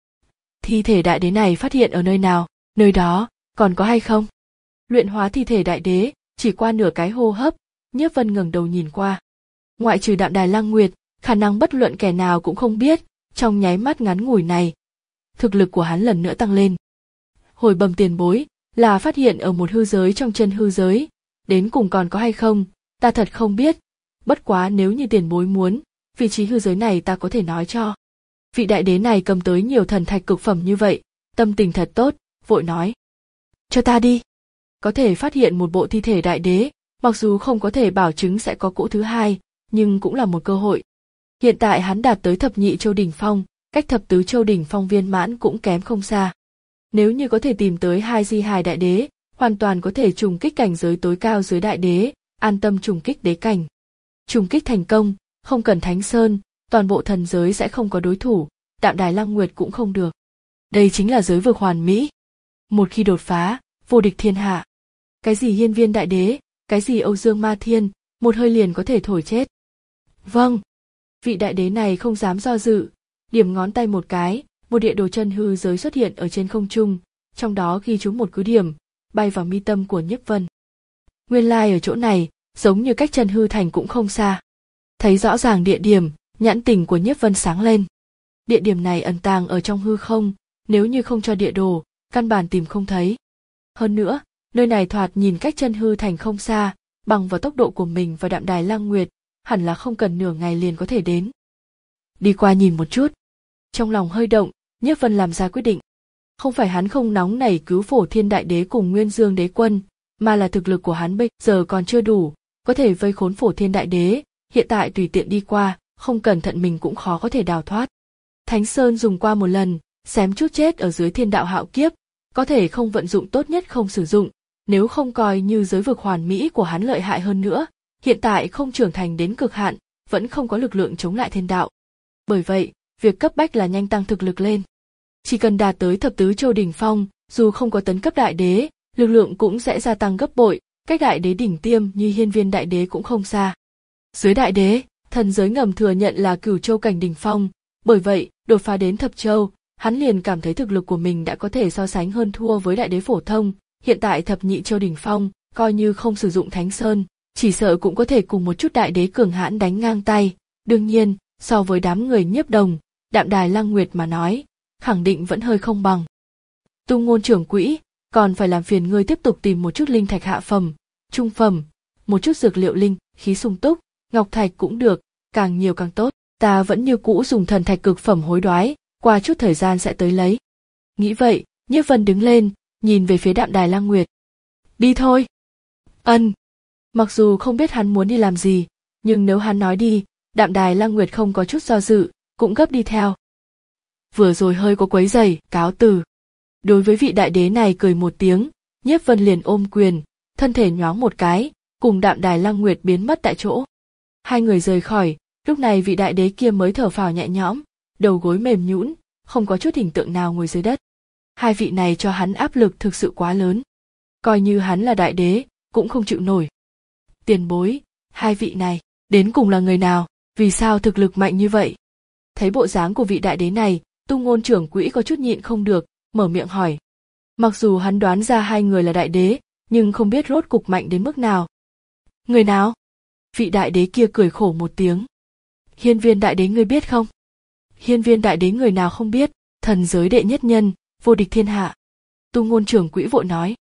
Thi thể đại đế này phát hiện ở nơi nào, nơi đó, còn có hay không? Luyện hóa thi thể đại đế, chỉ qua nửa cái hô hấp, Nhiếp Vân ngẩng đầu nhìn qua. Ngoại trừ Đạm Đài Lăng Nguyệt, khả năng bất luận kẻ nào cũng không biết, trong nháy mắt ngắn ngủi này, thực lực của hắn lần nữa tăng lên. Hồi bẩm tiền bối, là phát hiện ở một hư giới trong chân hư giới, đến cùng còn có hay không, ta thật không biết, bất quá nếu như tiền bối muốn, vị trí hư giới này ta có thể nói cho. Vị đại đế này cầm tới nhiều thần thạch cực phẩm như vậy, tâm tình thật tốt, vội nói. Cho ta đi. Có thể phát hiện một bộ thi thể đại đế, mặc dù không có thể bảo chứng sẽ có cỗ thứ hai, nhưng cũng là một cơ hội. Hiện tại hắn đạt tới thập nhị châu đỉnh phong, cách thập tứ châu đỉnh phong viên mãn cũng kém không xa. Nếu như có thể tìm tới hai di hài đại đế, hoàn toàn có thể trùng kích cảnh giới tối cao dưới đại đế, an tâm trùng kích đế cảnh. Trùng kích thành công, không cần Thánh Sơn, toàn bộ thần giới sẽ không có đối thủ, Đạm Đài Lăng Nguyệt cũng không được. Đây chính là giới vực hoàn mỹ. Một khi đột phá, vô địch thiên hạ. Cái gì hiên viên đại đế, cái gì Âu Dương Ma Thiên, một hơi liền có thể thổi chết. Vâng. Vị đại đế này không dám do dự, điểm ngón tay một cái, một địa đồ chân hư giới xuất hiện ở trên không trung, trong đó ghi chú một cứ điểm, bay vào mi tâm của Nhiếp Vân. Nguyên lai ở chỗ này, giống như cách chân hư thành cũng không xa. Thấy rõ ràng địa điểm, nhãn tình của Nhiếp Vân sáng lên. Địa điểm này ẩn tàng ở trong hư không, nếu như không cho địa đồ, căn bản tìm không thấy. Hơn nữa, nơi này thoạt nhìn cách chân hư thành không xa, bằng vào tốc độ của mình và Đạm Đài Lăng Nguyệt, hẳn là không cần nửa ngày liền có thể đến. Đi qua nhìn một chút. Trong lòng hơi động, Nhiếp Vân làm ra quyết định. Không phải hắn không nóng nảy cứu Phổ Thiên Đại Đế cùng Nguyên Dương Đế Quân, mà là thực lực của hắn bây giờ còn chưa đủ, có thể vây khốn Phổ Thiên Đại Đế, hiện tại tùy tiện đi qua, không cẩn thận mình cũng khó có thể đào thoát. Thánh Sơn dùng qua một lần, xém chút chết ở dưới thiên đạo hạo kiếp, có thể không vận dụng tốt nhất không sử dụng, nếu không coi như giới vực hoàn mỹ của hắn lợi hại hơn nữa, hiện tại không trưởng thành đến cực hạn, vẫn không có lực lượng chống lại thiên đạo. Bởi vậy, việc cấp bách là nhanh tăng thực lực lên. Chỉ cần đạt tới thập tứ châu đỉnh phong, dù không có tấn cấp đại đế, lực lượng cũng sẽ gia tăng gấp bội, cách đại đế đỉnh tiêm như hiên viên đại đế cũng không xa. Dưới đại đế, thần giới ngầm thừa nhận là cửu châu cảnh đỉnh phong, bởi vậy, đột phá đến thập châu, hắn liền cảm thấy thực lực của mình đã có thể so sánh hơn thua với đại đế phổ thông, hiện tại thập nhị châu đỉnh phong, coi như không sử dụng Thánh Sơn, chỉ sợ cũng có thể cùng một chút đại đế cường hãn đánh ngang tay, đương nhiên, so với đám người Nhiếp Đồng, Đạm Đài Lăng Nguyệt mà nói, khẳng định vẫn hơi không bằng. Tu Ngôn trưởng quỹ, còn phải làm phiền ngươi tiếp tục tìm một chút linh thạch hạ phẩm, trung phẩm, một chút dược liệu linh, khí sung túc, ngọc thạch cũng được, càng nhiều càng tốt, ta vẫn như cũ dùng thần thạch cực phẩm hối đoái, qua chút thời gian sẽ tới lấy. Nghĩ vậy, Nhiếp Vân đứng lên, nhìn về phía Đạm Đài Lăng Nguyệt. Đi thôi. Ân. Mặc dù không biết hắn muốn đi làm gì, nhưng nếu hắn nói đi, Đạm Đài Lăng Nguyệt không có chút do dự, cũng gấp đi theo. Vừa rồi hơi có quấy rầy, cáo từ. Đối với vị đại đế này cười một tiếng, Nhiếp Vân liền ôm quyền, thân thể nhoáng một cái, cùng Đạm Đài Lăng Nguyệt biến mất tại chỗ. Hai người rời khỏi, lúc này vị đại đế kia mới thở phào nhẹ nhõm, đầu gối mềm nhũn, không có chút hình tượng nào ngồi dưới đất. Hai vị này cho hắn áp lực thực sự quá lớn. Coi như hắn là đại đế, cũng không chịu nổi. Tiền bối, hai vị này, đến cùng là người nào, vì sao thực lực mạnh như vậy? Thấy bộ dáng của vị đại đế này, Tu Ngôn trưởng quỹ có chút nhịn không được, mở miệng hỏi. Mặc dù hắn đoán ra hai người là đại đế, nhưng không biết rốt cục mạnh đến mức nào. Người nào? Vị đại đế kia cười khổ một tiếng. Hiên Viên đại đế ngươi biết không? Hiên Viên đại đế người nào không biết, thần giới đệ nhất nhân, vô địch thiên hạ. Tu Ngôn trưởng quỹ vội nói.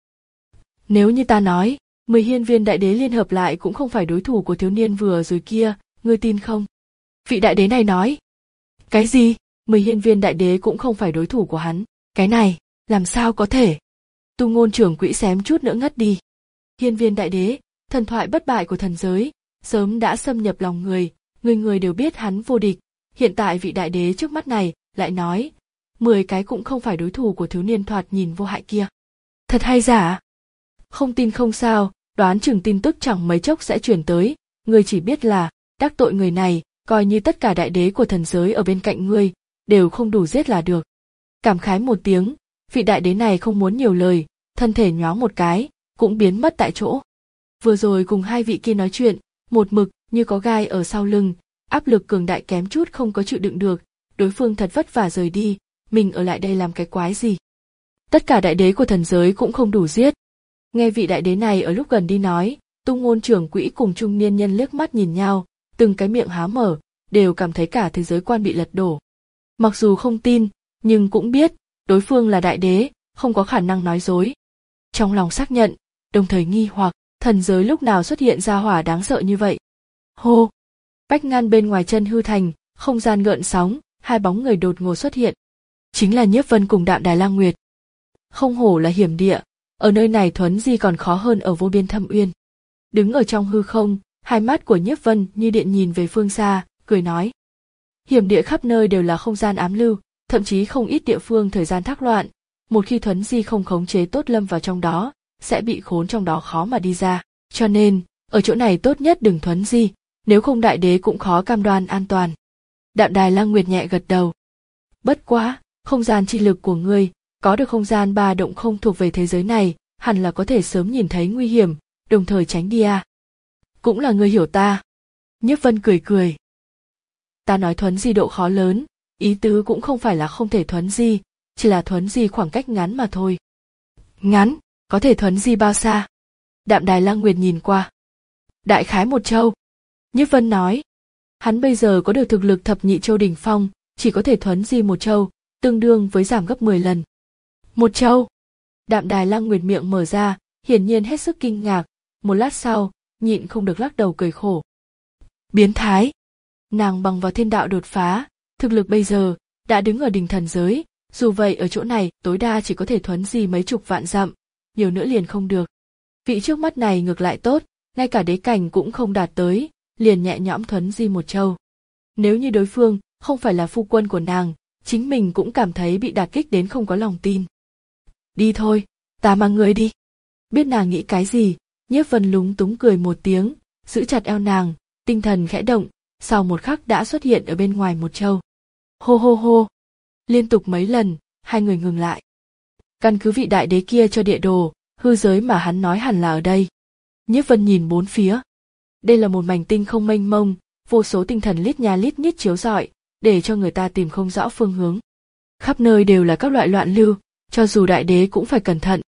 Nếu như ta nói, mười hiên viên đại đế liên hợp lại cũng không phải đối thủ của thiếu niên vừa rồi kia, ngươi tin không? Vị đại đế này nói. Cái gì? Mười hiên viên đại đế cũng không phải đối thủ của hắn. Cái này, làm sao có thể? Tu Ngôn trưởng quỹ xém chút nữa ngất đi. Hiên viên đại đế, thần thoại bất bại của thần giới, sớm đã xâm nhập lòng người, người người đều biết hắn vô địch. Hiện tại vị đại đế trước mắt này lại nói, mười cái cũng không phải đối thủ của thiếu niên thoạt nhìn vô hại kia. Thật hay giả? Không tin không sao, đoán chừng tin tức chẳng mấy chốc sẽ chuyển tới, ngươi chỉ biết là đắc tội người này, coi như tất cả đại đế của thần giới ở bên cạnh ngươi, đều không đủ giết là được. Cảm khái một tiếng, vị đại đế này không muốn nhiều lời, thân thể nhoáng một cái, cũng biến mất tại chỗ. Vừa rồi cùng hai vị kia nói chuyện, một mực như có gai ở sau lưng, áp lực cường đại kém chút không có chịu đựng được, đối phương thật vất vả rời đi, mình ở lại đây làm cái quái gì? Tất cả đại đế của thần giới cũng không đủ giết. Nghe vị đại đế này ở lúc gần đi nói, Tu Ngôn trưởng quỹ cùng trung niên nhân liếc mắt nhìn nhau, từng cái miệng há mở, đều cảm thấy cả thế giới quan bị lật đổ. Mặc dù không tin, nhưng cũng biết, đối phương là đại đế, không có khả năng nói dối. Trong lòng xác nhận, đồng thời nghi hoặc, thần giới lúc nào xuất hiện ra hỏa đáng sợ như vậy. Hô! Bách ngăn bên ngoài chân hư thành, không gian gợn sóng, hai bóng người đột ngột xuất hiện. Chính là Nhiếp Vân cùng Đạm Đài Lăng Nguyệt. Không hổ là hiểm địa, ở nơi này thuấn di còn khó hơn ở vô biên thâm uyên. Đứng ở trong hư không, hai mắt của Nhiếp Vân như điện nhìn về phương xa, cười nói. Hiểm địa khắp nơi đều là không gian ám lưu, thậm chí không ít địa phương thời gian thác loạn, một khi thuấn di không khống chế tốt lâm vào trong đó, sẽ bị khốn trong đó khó mà đi ra, cho nên, ở chỗ này tốt nhất đừng thuấn di, nếu không đại đế cũng khó cam đoan an toàn. Đạm Đài Lăng Nguyệt nhẹ gật đầu. Bất quá, không gian chi lực của ngươi, có được không gian ba động không thuộc về thế giới này, hẳn là có thể sớm nhìn thấy nguy hiểm, đồng thời tránh đi à. Cũng là ngươi hiểu ta. Nhiếp Vân cười cười. Ta nói thuấn di độ khó lớn, ý tứ cũng không phải là không thể thuấn di, chỉ là thuấn di khoảng cách ngắn mà thôi. Ngắn, có thể thuấn di bao xa? Đạm Đài Lăng Nguyệt nhìn qua. Đại khái một châu. Nhiếp Vân nói. Hắn bây giờ có được thực lực thập nhị châu đỉnh phong, chỉ có thể thuấn di một châu, tương đương với giảm gấp mười lần. Một châu. Đạm Đài Lăng Nguyệt miệng mở ra, hiển nhiên hết sức kinh ngạc, một lát sau, nhịn không được lắc đầu cười khổ. Biến thái. Nàng bằng vào thiên đạo đột phá, thực lực bây giờ, đã đứng ở đỉnh thần giới, dù vậy ở chỗ này tối đa chỉ có thể thuấn di mấy chục vạn dặm, nhiều nữa liền không được. Vị trước mắt này ngược lại tốt, ngay cả đế cảnh cũng không đạt tới, liền nhẹ nhõm thuấn di một châu. Nếu như đối phương không phải là phu quân của nàng, chính mình cũng cảm thấy bị đả kích đến không có lòng tin. Đi thôi, ta mang người đi. Biết nàng nghĩ cái gì, Nhiếp Vân lúng túng cười một tiếng, giữ chặt eo nàng, tinh thần khẽ động, sau một khắc đã xuất hiện ở bên ngoài một châu. Hô hô hô. Liên tục mấy lần, hai người ngừng lại. Căn cứ vị đại đế kia cho địa đồ, hư giới mà hắn nói hẳn là ở đây. Nhiếp Vân nhìn bốn phía. Đây là một mảnh tinh không mênh mông, vô số tinh thần lít nha lít nhít chiếu rọi, để cho người ta tìm không rõ phương hướng. Khắp nơi đều là các loại loạn lưu, cho dù đại đế cũng phải cẩn thận.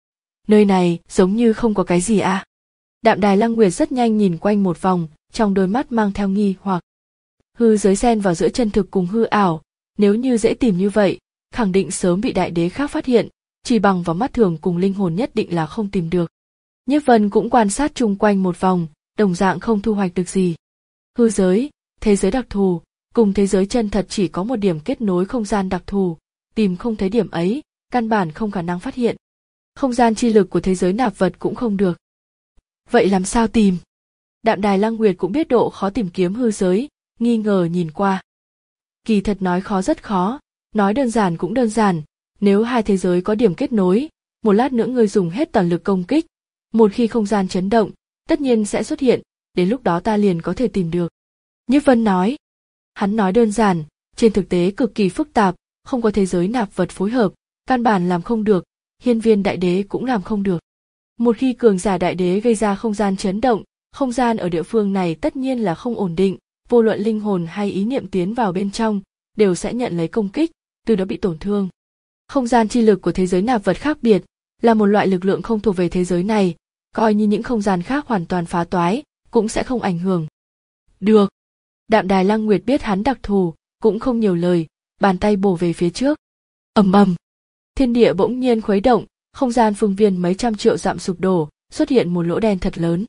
Nơi này giống như không có cái gì à? Đạm Đài Lăng Nguyệt rất nhanh nhìn quanh một vòng, trong đôi mắt mang theo nghi hoặc. Hư giới xen vào giữa chân thực cùng hư ảo, nếu như dễ tìm như vậy, khẳng định sớm bị đại đế khác phát hiện, chỉ bằng vào mắt thường cùng linh hồn nhất định là không tìm được. Nhiếp Vân cũng quan sát chung quanh một vòng, đồng dạng không thu hoạch được gì. Hư giới, thế giới đặc thù, cùng thế giới chân thật chỉ có một điểm kết nối không gian đặc thù, tìm không thấy điểm ấy, căn bản không khả năng phát hiện. Không gian chi lực của thế giới nạp vật cũng không được. Vậy làm sao tìm? Đạm Đài Lăng Nguyệt cũng biết độ khó tìm kiếm hư giới, nghi ngờ nhìn qua. Kỳ thật nói khó rất khó, nói đơn giản cũng đơn giản, Nếu hai thế giới có điểm kết nối, một lát nữa ngươi dùng hết toàn lực công kích, một khi không gian chấn động, tất nhiên sẽ xuất hiện, đến lúc đó ta liền có thể tìm được. Nhiếp Vân nói. Hắn nói đơn giản, trên thực tế cực kỳ phức tạp, không có thế giới nạp vật phối hợp, căn bản làm không được, hiên viên đại đế cũng làm không được. Một khi cường giả đại đế gây ra không gian chấn động, không gian ở địa phương này tất nhiên là không ổn định, vô luận linh hồn hay ý niệm tiến vào bên trong, đều sẽ nhận lấy công kích, từ đó bị tổn thương. Không gian chi lực của thế giới nạp vật khác biệt, là một loại lực lượng không thuộc về thế giới này, coi như những không gian khác hoàn toàn phá toái, cũng sẽ không ảnh hưởng. Được. Đạm Đài Lăng Nguyệt biết hắn đặc thù, cũng không nhiều lời, bàn tay bổ về phía trước. Ầm ầm. Thiên địa bỗng nhiên khuấy động, không gian phương viên mấy trăm triệu dặm sụp đổ, xuất hiện một lỗ đen thật lớn.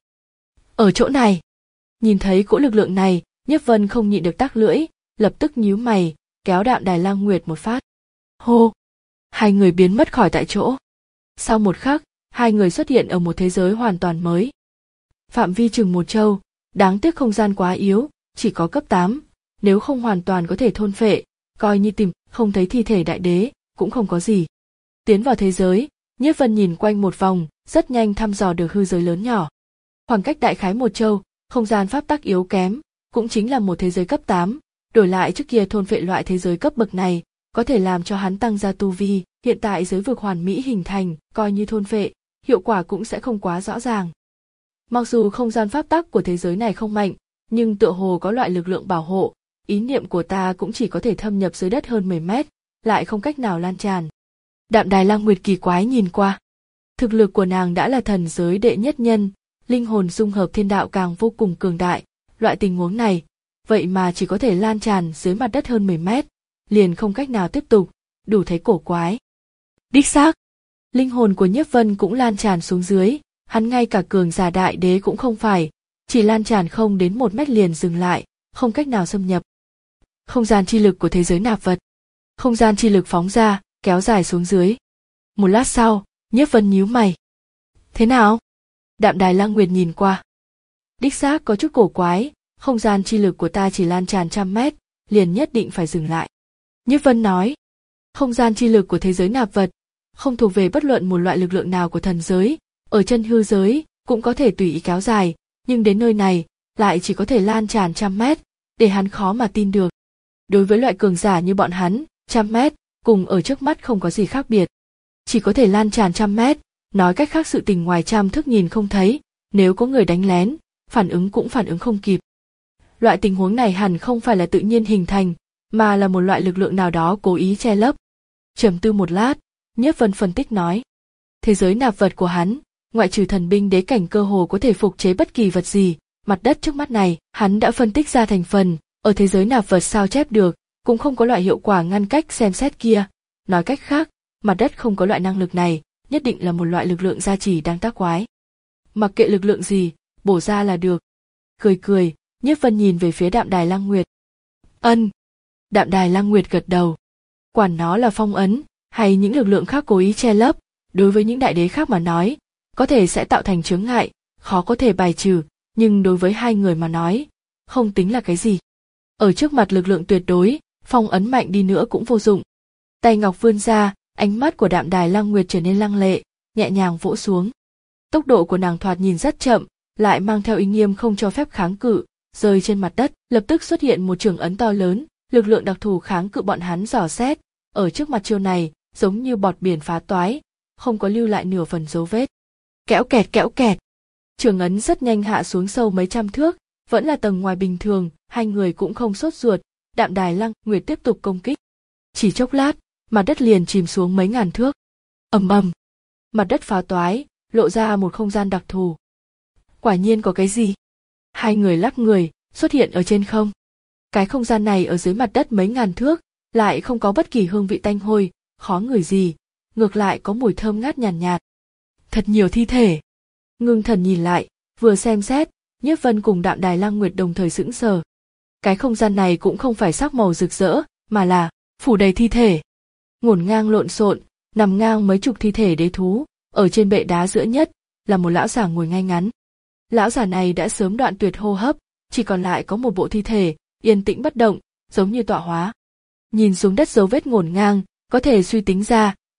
Ở chỗ này, nhìn thấy cỗ lực lượng này, Nhiếp Vân không nhịn được tắc lưỡi, lập tức nhíu mày, kéo Đạm Đài Lăng Nguyệt một phát. Hô! Hai người biến mất khỏi tại chỗ. Sau một khắc, hai người xuất hiện ở một thế giới hoàn toàn mới. Phạm vi chừng một châu, đáng tiếc không gian quá yếu, chỉ có cấp tám, nếu không hoàn toàn có thể thôn phệ, coi như tìm không thấy thi thể đại đế, cũng không có gì. Tiến vào thế giới, Nhiếp Vân nhìn quanh một vòng, rất nhanh thăm dò được hư giới lớn nhỏ. Khoảng cách đại khái một châu, không gian pháp tắc yếu kém, cũng chính là một thế giới cấp tám, đổi lại trước kia thôn phệ loại thế giới cấp bậc này, có thể làm cho hắn tăng gia tu vi, hiện tại giới vực hoàn mỹ hình thành, coi như thôn phệ, hiệu quả cũng sẽ không quá rõ ràng. Mặc dù không gian pháp tắc của thế giới này không mạnh, nhưng tựa hồ có loại lực lượng bảo hộ, ý niệm của ta cũng chỉ có thể thâm nhập dưới đất hơn mười mét, lại không cách nào lan tràn. Đạm Đài Lăng Nguyệt kỳ quái nhìn qua. Thực lực của nàng đã là thần giới đệ nhất nhân, linh hồn dung hợp thiên đạo càng vô cùng cường đại, loại tình huống này, vậy mà chỉ có thể lan tràn dưới mặt đất hơn mười mét, liền không cách nào tiếp tục, đủ thấy cổ quái. Đích xác, linh hồn của Nhiếp Vân cũng lan tràn xuống dưới, hắn ngay cả cường giả đại đế cũng không phải, chỉ lan tràn không đến một mét liền dừng lại, không cách nào xâm nhập. Không gian chi lực của thế giới nạp vật. Không gian chi lực phóng ra, kéo dài xuống dưới. Một lát sau, Nhiếp Vân nhíu mày. Thế nào? Đạm Đài Lăng Nguyệt nhìn qua. Đích xác có chút cổ quái, không gian chi lực của ta chỉ lan tràn trăm mét, liền nhất định phải dừng lại. Nhiếp Vân nói, không gian chi lực của thế giới nạp vật, không thuộc về bất luận một loại lực lượng nào của thần giới, ở chân hư giới, cũng có thể tùy ý kéo dài, nhưng đến nơi này, lại chỉ có thể lan tràn trăm mét, để hắn khó mà tin được. Đối với loại cường giả như bọn hắn, trăm mét, cùng ở trước mắt không có gì khác biệt. Chỉ có thể lan tràn trăm mét, nói cách khác sự tình ngoài trăm thước nhìn không thấy, nếu có người đánh lén, phản ứng cũng phản ứng không kịp. Loại tình huống này hẳn không phải là tự nhiên hình thành, mà là một loại lực lượng nào đó cố ý che lấp. Trầm tư một lát, Nhiếp Vân phân tích nói. Thế giới nạp vật của hắn, ngoại trừ thần binh đế cảnh cơ hồ có thể phục chế bất kỳ vật gì, mặt đất trước mắt này, hắn đã phân tích ra thành phần, ở thế giới nạp vật sao chép được, cũng không có loại hiệu quả ngăn cách xem xét kia. Nói cách khác, mặt đất không có loại năng lực này, nhất định là một loại lực lượng gia trì đang tác quái. Mặc kệ lực lượng gì, bổ ra là được. Cười cười, Nhiếp Vân nhìn về phía Đạm Đài Lăng Nguyệt. Ân. Đạm Đài Lăng Nguyệt gật đầu. Quản nó là phong ấn, hay những lực lượng khác cố ý che lấp, đối với những đại đế khác mà nói, có thể sẽ tạo thành chướng ngại, khó có thể bài trừ, nhưng đối với hai người mà nói, không tính là cái gì. Ở trước mặt lực lượng tuyệt đối, phong ấn mạnh đi nữa cũng vô dụng. Tay ngọc vươn ra, ánh mắt của Đạm Đài Lăng Nguyệt trở nên lăng lệ, nhẹ nhàng vỗ xuống. Tốc độ của nàng thoạt nhìn rất chậm, lại mang theo ý nghiêm không cho phép kháng cự, rơi trên mặt đất, lập tức xuất hiện một trường ấn to lớn, lực lượng đặc thù kháng cự bọn hắn dò xét, ở trước mặt chiêu này, giống như bọt biển phá toái, không có lưu lại nửa phần dấu vết. Kẽo kẹt kẽo kẹt. Trường ấn rất nhanh hạ xuống sâu mấy trăm thước, vẫn là tầng ngoài bình thường, hai người cũng không sốt ruột, Đạm Đài Lăng Nguyệt tiếp tục công kích. Chỉ chốc lát, mặt đất liền chìm xuống mấy ngàn thước. Ầm ầm. Mặt đất phá toái, lộ ra một không gian đặc thù. Quả nhiên có cái gì? Hai người lắc người, xuất hiện ở trên không. Cái không gian này ở dưới mặt đất mấy ngàn thước, lại không có bất kỳ hương vị tanh hôi, khó ngửi gì, ngược lại có mùi thơm ngát nhàn nhạt, nhạt. Thật nhiều thi thể. Ngưng thần nhìn lại, vừa xem xét, Nhiếp Vân cùng Đạm Đài Lăng Nguyệt đồng thời sững sờ. Cái không gian này cũng không phải sắc màu rực rỡ, mà là phủ đầy thi thể. Ngổn ngang lộn xộn, nằm ngang mấy chục thi thể đế thú, ở trên bệ đá giữa nhất là một lão già ngồi ngay ngắn. Lão già này đã sớm đoạn tuyệt hô hấp, chỉ còn lại có một bộ thi thể, yên tĩnh bất động, giống như tọa hóa. Nhìn xuống đất dấu vết ngổn ngang, có thể suy tính ra,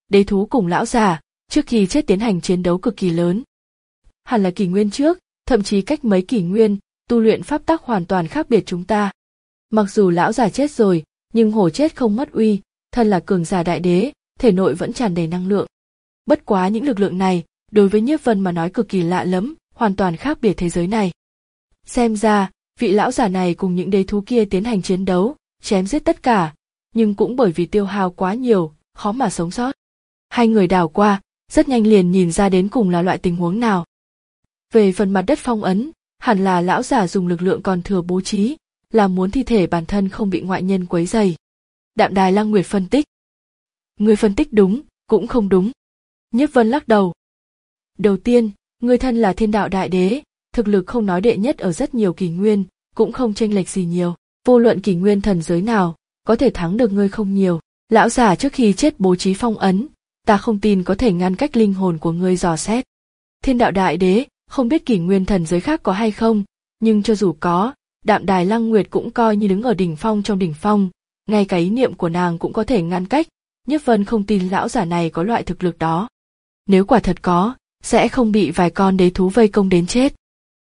đế thú cùng lão già, trước khi chết tiến hành chiến đấu cực kỳ lớn. Hẳn là kỷ nguyên trước, thậm chí cách mấy kỷ nguyên, tu luyện pháp tắc hoàn toàn khác biệt chúng ta. Mặc dù lão già chết rồi, nhưng hổ chết không mất uy, thân là cường giả đại đế, thể nội vẫn tràn đầy năng lượng. Bất quá những lực lượng này, đối với Nhiếp Vân mà nói cực kỳ lạ lẫm, hoàn toàn khác biệt thế giới này. Xem ra, vị lão già này cùng những đế thú kia tiến hành chiến đấu, chém giết tất cả, nhưng cũng bởi vì tiêu hao quá nhiều, khó mà sống sót. Hai người đảo qua, rất nhanh liền nhìn ra đến cùng là loại tình huống nào. Về phần mặt đất phong ấn, hẳn là lão già dùng lực lượng còn thừa bố trí, là muốn thi thể bản thân không bị ngoại nhân quấy rầy. Đạm Đài Lăng Nguyệt phân tích. Người phân tích đúng, cũng không đúng. Nhiếp Vân lắc đầu. Đầu tiên, người thân là thiên đạo đại đế, thực lực không nói đệ nhất ở rất nhiều kỷ nguyên, cũng không chênh lệch gì nhiều. Vô luận kỷ nguyên thần giới nào, có thể thắng được ngươi không nhiều. Lão già trước khi chết bố trí phong ấn, ta không tin có thể ngăn cách linh hồn của ngươi dò xét. Thiên đạo đại đế, không biết kỷ nguyên thần giới khác có hay không, nhưng cho dù có, Đạm Đài Lăng Nguyệt cũng coi như đứng ở đỉnh phong trong đỉnh phong, ngay cả ý niệm của nàng cũng có thể ngăn cách. Nhiếp Vân không tin lão già này có loại thực lực đó. Nếu quả thật có, sẽ không bị vài con đế thú vây công đến chết.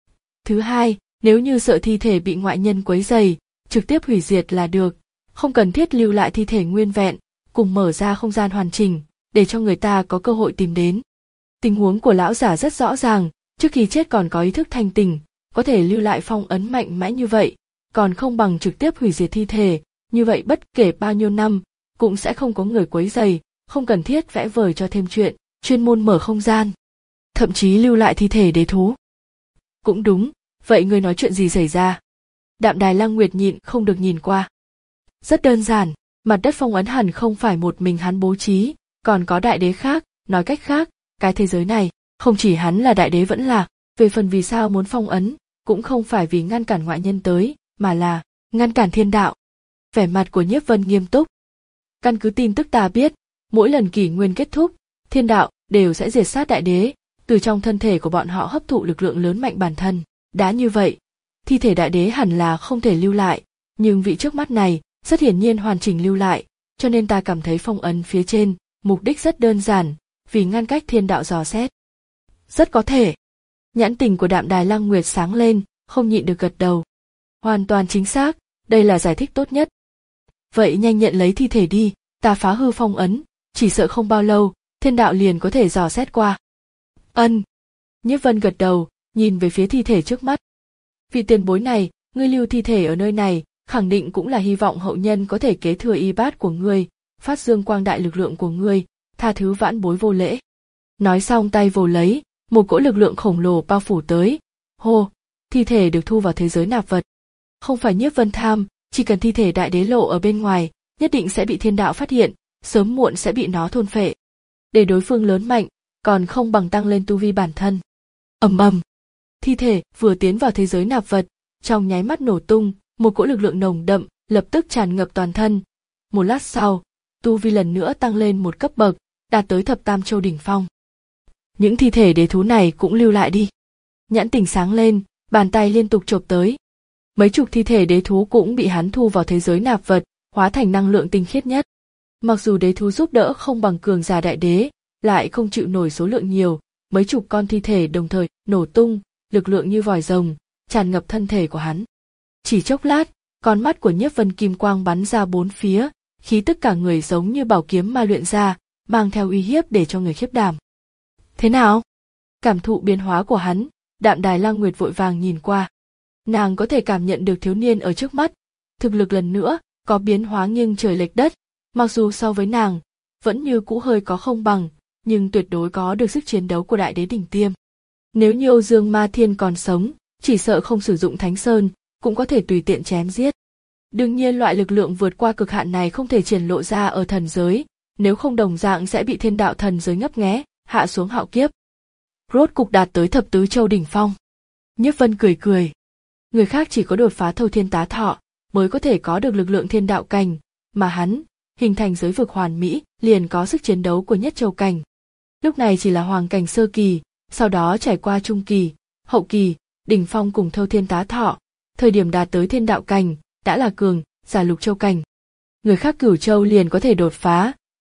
Thứ hai, nếu như sợ thi thể bị ngoại nhân quấy rầy, trực tiếp hủy diệt là được, không cần thiết lưu lại thi thể nguyên vẹn, cùng mở ra không gian hoàn chỉnh, để cho người ta có cơ hội tìm đến. Tình huống của lão giả rất rõ ràng, trước khi chết còn có ý thức thanh tỉnh, có thể lưu lại phong ấn mạnh mẽ như vậy, còn không bằng trực tiếp hủy diệt thi thể, như vậy bất kể bao nhiêu năm, cũng sẽ không có người quấy rầy, không cần thiết vẽ vời cho thêm chuyện, chuyên môn mở không gian, thậm chí lưu lại thi thể đế thú. Cũng đúng, vậy ngươi nói chuyện gì xảy ra? Đạm Đài Lăng Nguyệt nhịn không được nhìn qua. Rất đơn giản, mặt đất phong ấn hẳn không phải một mình hắn bố trí, còn có đại đế khác, nói cách khác, cái thế giới này, không chỉ hắn là đại đế vẫn là, về phần vì sao muốn phong ấn, cũng không phải vì ngăn cản ngoại nhân tới, mà là ngăn cản thiên đạo. Vẻ mặt của Nhiếp Vân nghiêm túc. Căn cứ tin tức ta biết, mỗi lần kỷ nguyên kết thúc, thiên đạo đều sẽ diệt sát đại đế, từ trong thân thể của bọn họ hấp thụ lực lượng lớn mạnh bản thân. Đã như vậy, thi thể đại đế hẳn là không thể lưu lại, nhưng vị trước mắt này rất hiển nhiên hoàn chỉnh lưu lại, cho nên ta cảm thấy phong ấn phía trên, mục đích rất đơn giản, vì ngăn cách thiên đạo dò xét. Rất có thể. Nhãn tình của Đạm Đài Lăng Nguyệt sáng lên, không nhịn được gật đầu. Hoàn toàn chính xác, đây là giải thích tốt nhất. Vậy nhanh nhận lấy thi thể đi, ta phá hư phong ấn, chỉ sợ không bao lâu, thiên đạo liền có thể dò xét qua. Ân. Nhiếp Vân gật đầu, nhìn về phía thi thể trước mắt. Vị tiền bối này, ngươi lưu thi thể ở nơi này, khẳng định cũng là hy vọng hậu nhân có thể kế thừa y bát của ngươi, phát dương quang đại lực lượng của ngươi, tha thứ vãn bối vô lễ. Nói xong tay vồ lấy, một cỗ lực lượng khổng lồ bao phủ tới. Hô, thi thể được thu vào thế giới nạp vật. Không phải Nhiếp Vân tham, chỉ cần thi thể đại đế lộ ở bên ngoài, nhất định sẽ bị thiên đạo phát hiện, sớm muộn sẽ bị nó thôn phệ. Để đối phương lớn mạnh, còn không bằng tăng lên tu vi bản thân. Ầm ầm. Thi thể vừa tiến vào thế giới nạp vật, trong nháy mắt nổ tung, một cỗ lực lượng nồng đậm lập tức tràn ngập toàn thân. Một lát sau, tu vi lần nữa tăng lên một cấp bậc, đạt tới thập tam châu đỉnh phong. Những thi thể đế thú này cũng lưu lại đi. Nhãn tình sáng lên, bàn tay liên tục chộp tới. Mấy chục thi thể đế thú cũng bị hắn thu vào thế giới nạp vật, hóa thành năng lượng tinh khiết nhất. Mặc dù đế thú giúp đỡ không bằng cường giả đại đế, lại không chịu nổi số lượng nhiều, mấy chục con thi thể đồng thời nổ tung, lực lượng như vòi rồng, tràn ngập thân thể của hắn. Chỉ chốc lát, con mắt của Nhiếp Vân kim quang bắn ra bốn phía, khí tức cả người giống như bảo kiếm ma luyện ra, mang theo uy hiếp để cho người khiếp đảm. Thế nào? Cảm thụ biến hóa của hắn, Đạm Đài Lăng Nguyệt vội vàng nhìn qua. Nàng có thể cảm nhận được thiếu niên ở trước mắt, thực lực lần nữa có biến hóa nghiêng trời lệch đất, mặc dù so với nàng vẫn như cũ hơi có không bằng, nhưng tuyệt đối có được sức chiến đấu của đại đế đỉnh tiêm. Nếu như Âu Dương Ma Thiên còn sống, chỉ sợ không sử dụng Thánh Sơn, cũng có thể tùy tiện chém giết. Đương nhiên loại lực lượng vượt qua cực hạn này không thể triển lộ ra ở thần giới, nếu không đồng dạng sẽ bị thiên đạo thần giới ngấp nghé, hạ xuống hạo kiếp. Rốt cục đạt tới thập tứ châu đỉnh phong. Nhiếp Vân cười cười. Người khác chỉ có đột phá thâu thiên tá thọ, mới có thể có được lực lượng thiên đạo cảnh, mà hắn, hình thành giới vực hoàn mỹ, liền có sức chiến đấu của nhất châu cảnh. Lúc này chỉ là hoàng cảnh sơ kỳ, sau đó trải qua trung kỳ, hậu kỳ, đỉnh phong cùng thâu thiên tá thọ, thời điểm đạt tới thiên đạo cảnh, đã là cường giả lục châu cảnh. Người khác cửu châu liền có thể đột phá,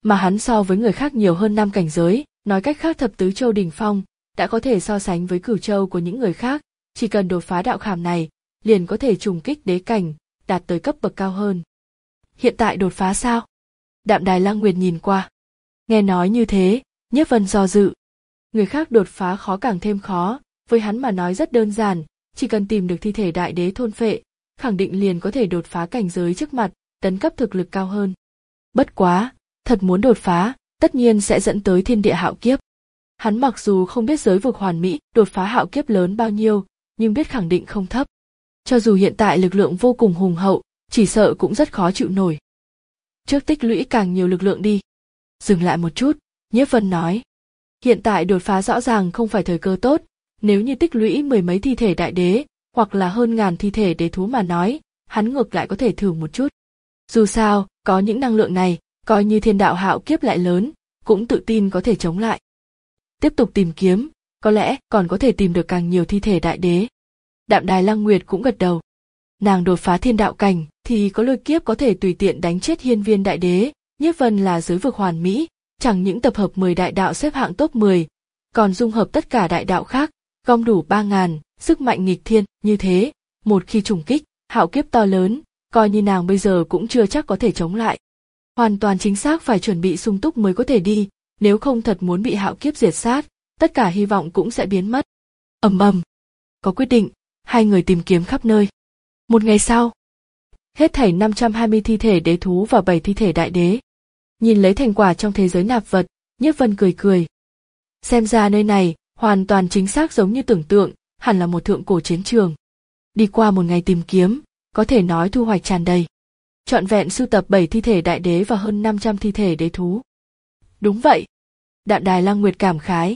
mà hắn so với người khác nhiều hơn năm cảnh giới, nói cách khác thập tứ châu đỉnh phong, đã có thể so sánh với cửu châu của những người khác, chỉ cần đột phá đạo khảm này, liền có thể trùng kích đế cảnh, đạt tới cấp bậc cao hơn. Hiện tại đột phá sao? Đạm Đài Lăng Nguyệt nhìn qua. Nghe nói như thế, Nhiếp Vân do dự. Người khác đột phá khó càng thêm khó, với hắn mà nói rất đơn giản, chỉ cần tìm được thi thể đại đế thôn phệ, khẳng định liền có thể đột phá cảnh giới trước mặt, tấn cấp thực lực cao hơn. Bất quá, thật muốn đột phá, tất nhiên sẽ dẫn tới thiên địa hạo kiếp. Hắn mặc dù không biết giới vực hoàn mỹ đột phá hạo kiếp lớn bao nhiêu, nhưng biết khẳng định không thấp. Cho dù hiện tại lực lượng vô cùng hùng hậu, chỉ sợ cũng rất khó chịu nổi. Trước tích lũy càng nhiều lực lượng đi. Dừng lại một chút, Nhiếp Vân nói. Hiện tại đột phá rõ ràng không phải thời cơ tốt, nếu như tích lũy mười mấy thi thể đại đế, hoặc là hơn ngàn thi thể đế thú mà nói, hắn ngược lại có thể thử một chút. Dù sao, có những năng lượng này, coi như thiên đạo hạo kiếp lại lớn, cũng tự tin có thể chống lại. Tiếp tục tìm kiếm, có lẽ còn có thể tìm được càng nhiều thi thể đại đế. Đạm Đài Lăng Nguyệt cũng gật đầu. Nàng đột phá thiên đạo cảnh thì có lôi kiếp có thể tùy tiện đánh chết hiên viên đại đế, Nhiếp Vân là giới vực hoàn mỹ, chẳng những tập hợp mười đại đạo xếp hạng top mười, còn dung hợp tất cả đại đạo khác, gom đủ ba ngàn, sức mạnh nghịch thiên, như thế, một khi trùng kích, hạo kiếp to lớn, coi như nàng bây giờ cũng chưa chắc có thể chống lại. Hoàn toàn chính xác phải chuẩn bị sung túc mới có thể đi, nếu không thật muốn bị hạo kiếp diệt sát, tất cả hy vọng cũng sẽ biến mất. Ầm ầm. Có quyết định, hai người tìm kiếm khắp nơi. Một ngày sau, hết thảy năm trăm hai mươi thi thể đế thú và bảy thi thể đại đế. Nhìn lấy thành quả trong thế giới nạp vật, Nhiếp Vân cười cười. Xem ra nơi này, hoàn toàn chính xác giống như tưởng tượng, hẳn là một thượng cổ chiến trường. Đi qua một ngày tìm kiếm, có thể nói thu hoạch tràn đầy. Trọn vẹn sưu tập bảy thi thể đại đế và hơn năm trăm thi thể đế thú. Đúng vậy. Đạm Đài Lăng Nguyệt cảm khái.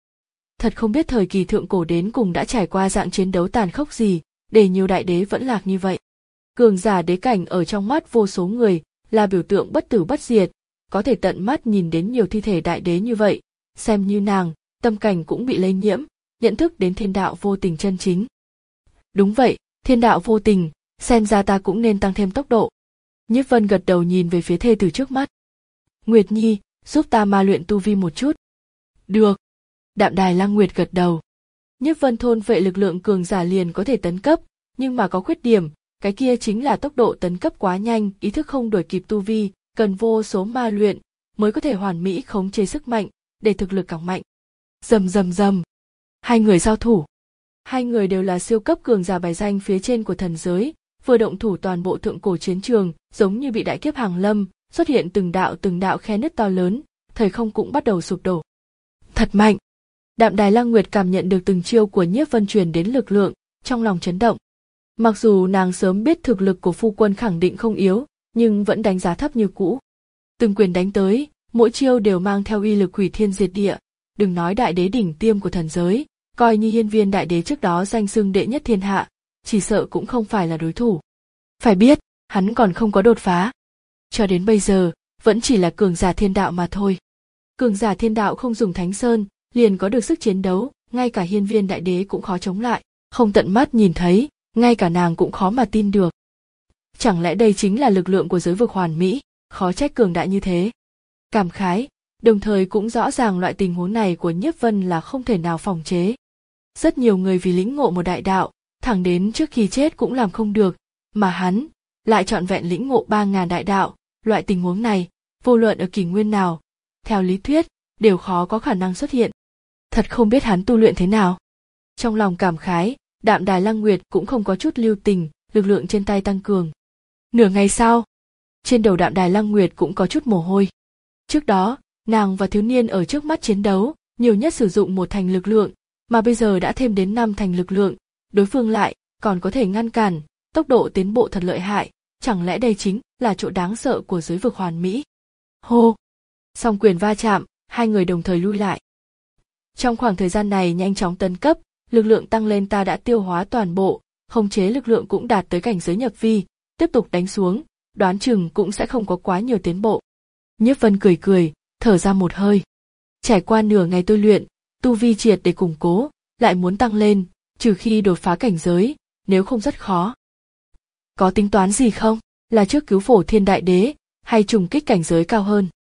Thật không biết thời kỳ thượng cổ đến cùng đã trải qua dạng chiến đấu tàn khốc gì, để nhiều đại đế vẫn lạc như vậy. Cường giả đế cảnh ở trong mắt vô số người, là biểu tượng bất tử bất diệt, có thể tận mắt nhìn đến nhiều thi thể đại đế như vậy, xem như nàng, tâm cảnh cũng bị lây nhiễm, nhận thức đến thiên đạo vô tình chân chính. Đúng vậy, thiên đạo vô tình, xem ra ta cũng nên tăng thêm tốc độ. Nhiếp Vân gật đầu nhìn về phía thê tử trước mắt. Nguyệt Nhi, giúp ta ma luyện tu vi một chút. Được. Đạm Đài Lăng Nguyệt gật đầu. Nhiếp Vân thôn vệ lực lượng cường giả liền có thể tấn cấp, nhưng mà có khuyết điểm, cái kia chính là tốc độ tấn cấp quá nhanh, ý thức không đuổi kịp tu vi, cần vô số ma luyện mới có thể hoàn mỹ khống chế sức mạnh, để thực lực càng mạnh. Rầm rầm rầm. Hai người giao thủ. Hai người đều là siêu cấp cường giả bài danh phía trên của thần giới, vừa động thủ toàn bộ thượng cổ chiến trường, giống như bị đại kiếp hàng lâm, xuất hiện từng đạo từng đạo khe nứt to lớn, thời không cũng bắt đầu sụp đổ. Thật mạnh. Đạm Đài Lăng Nguyệt cảm nhận được từng chiêu của Nhiếp Vân truyền đến lực lượng, trong lòng chấn động. Mặc dù nàng sớm biết thực lực của phu quân khẳng định không yếu, nhưng vẫn đánh giá thấp như cũ. Từng quyền đánh tới, mỗi chiêu đều mang theo uy lực hủy thiên diệt địa, đừng nói đại đế đỉnh tiêm của thần giới, coi như hiên viên đại đế trước đó danh xưng đệ nhất thiên hạ, chỉ sợ cũng không phải là đối thủ. Phải biết, hắn còn không có đột phá. Cho đến bây giờ, vẫn chỉ là cường giả thiên đạo mà thôi. Cường giả thiên đạo không dùng thánh sơn, liền có được sức chiến đấu, ngay cả hiên viên đại đế cũng khó chống lại, không tận mắt nhìn thấy, ngay cả nàng cũng khó mà tin được. Chẳng lẽ đây chính là lực lượng của giới vực hoàn mỹ, khó trách cường đại như thế. Cảm khái, đồng thời cũng rõ ràng loại tình huống này của Nhiếp Vân là không thể nào phòng chế. Rất nhiều người vì lĩnh ngộ một đại đạo, thẳng đến trước khi chết cũng làm không được, mà hắn lại trọn vẹn lĩnh ngộ ba ngàn đại đạo, loại tình huống này, vô luận ở kỷ nguyên nào, theo lý thuyết, đều khó có khả năng xuất hiện. Thật không biết hắn tu luyện thế nào. Trong lòng cảm khái, Đạm Đài Lăng Nguyệt cũng không có chút lưu tình, lực lượng trên tay tăng cường. Nửa ngày sau, trên đầu Đạm Đài Lăng Nguyệt cũng có chút mồ hôi. Trước đó, nàng và thiếu niên ở trước mắt chiến đấu, nhiều nhất sử dụng một thành lực lượng, mà bây giờ đã thêm đến năm thành lực lượng, đối phương lại còn có thể ngăn cản, tốc độ tiến bộ thật lợi hại, chẳng lẽ đây chính là chỗ đáng sợ của giới vực hoàn mỹ. Hô! Song quyền va chạm, hai người đồng thời lui lại. Trong khoảng thời gian này nhanh chóng tấn cấp, lực lượng tăng lên ta đã tiêu hóa toàn bộ, khống chế lực lượng cũng đạt tới cảnh giới nhập vi, tiếp tục đánh xuống, đoán chừng cũng sẽ không có quá nhiều tiến bộ. Nhiếp Vân cười cười, thở ra một hơi. Trải qua nửa ngày tôi luyện, tu vi triệt để củng cố, lại muốn tăng lên, trừ khi đột phá cảnh giới, nếu không rất khó. Có tính toán gì không? Là trước cứu phổ thiên đại đế, hay trùng kích cảnh giới cao hơn?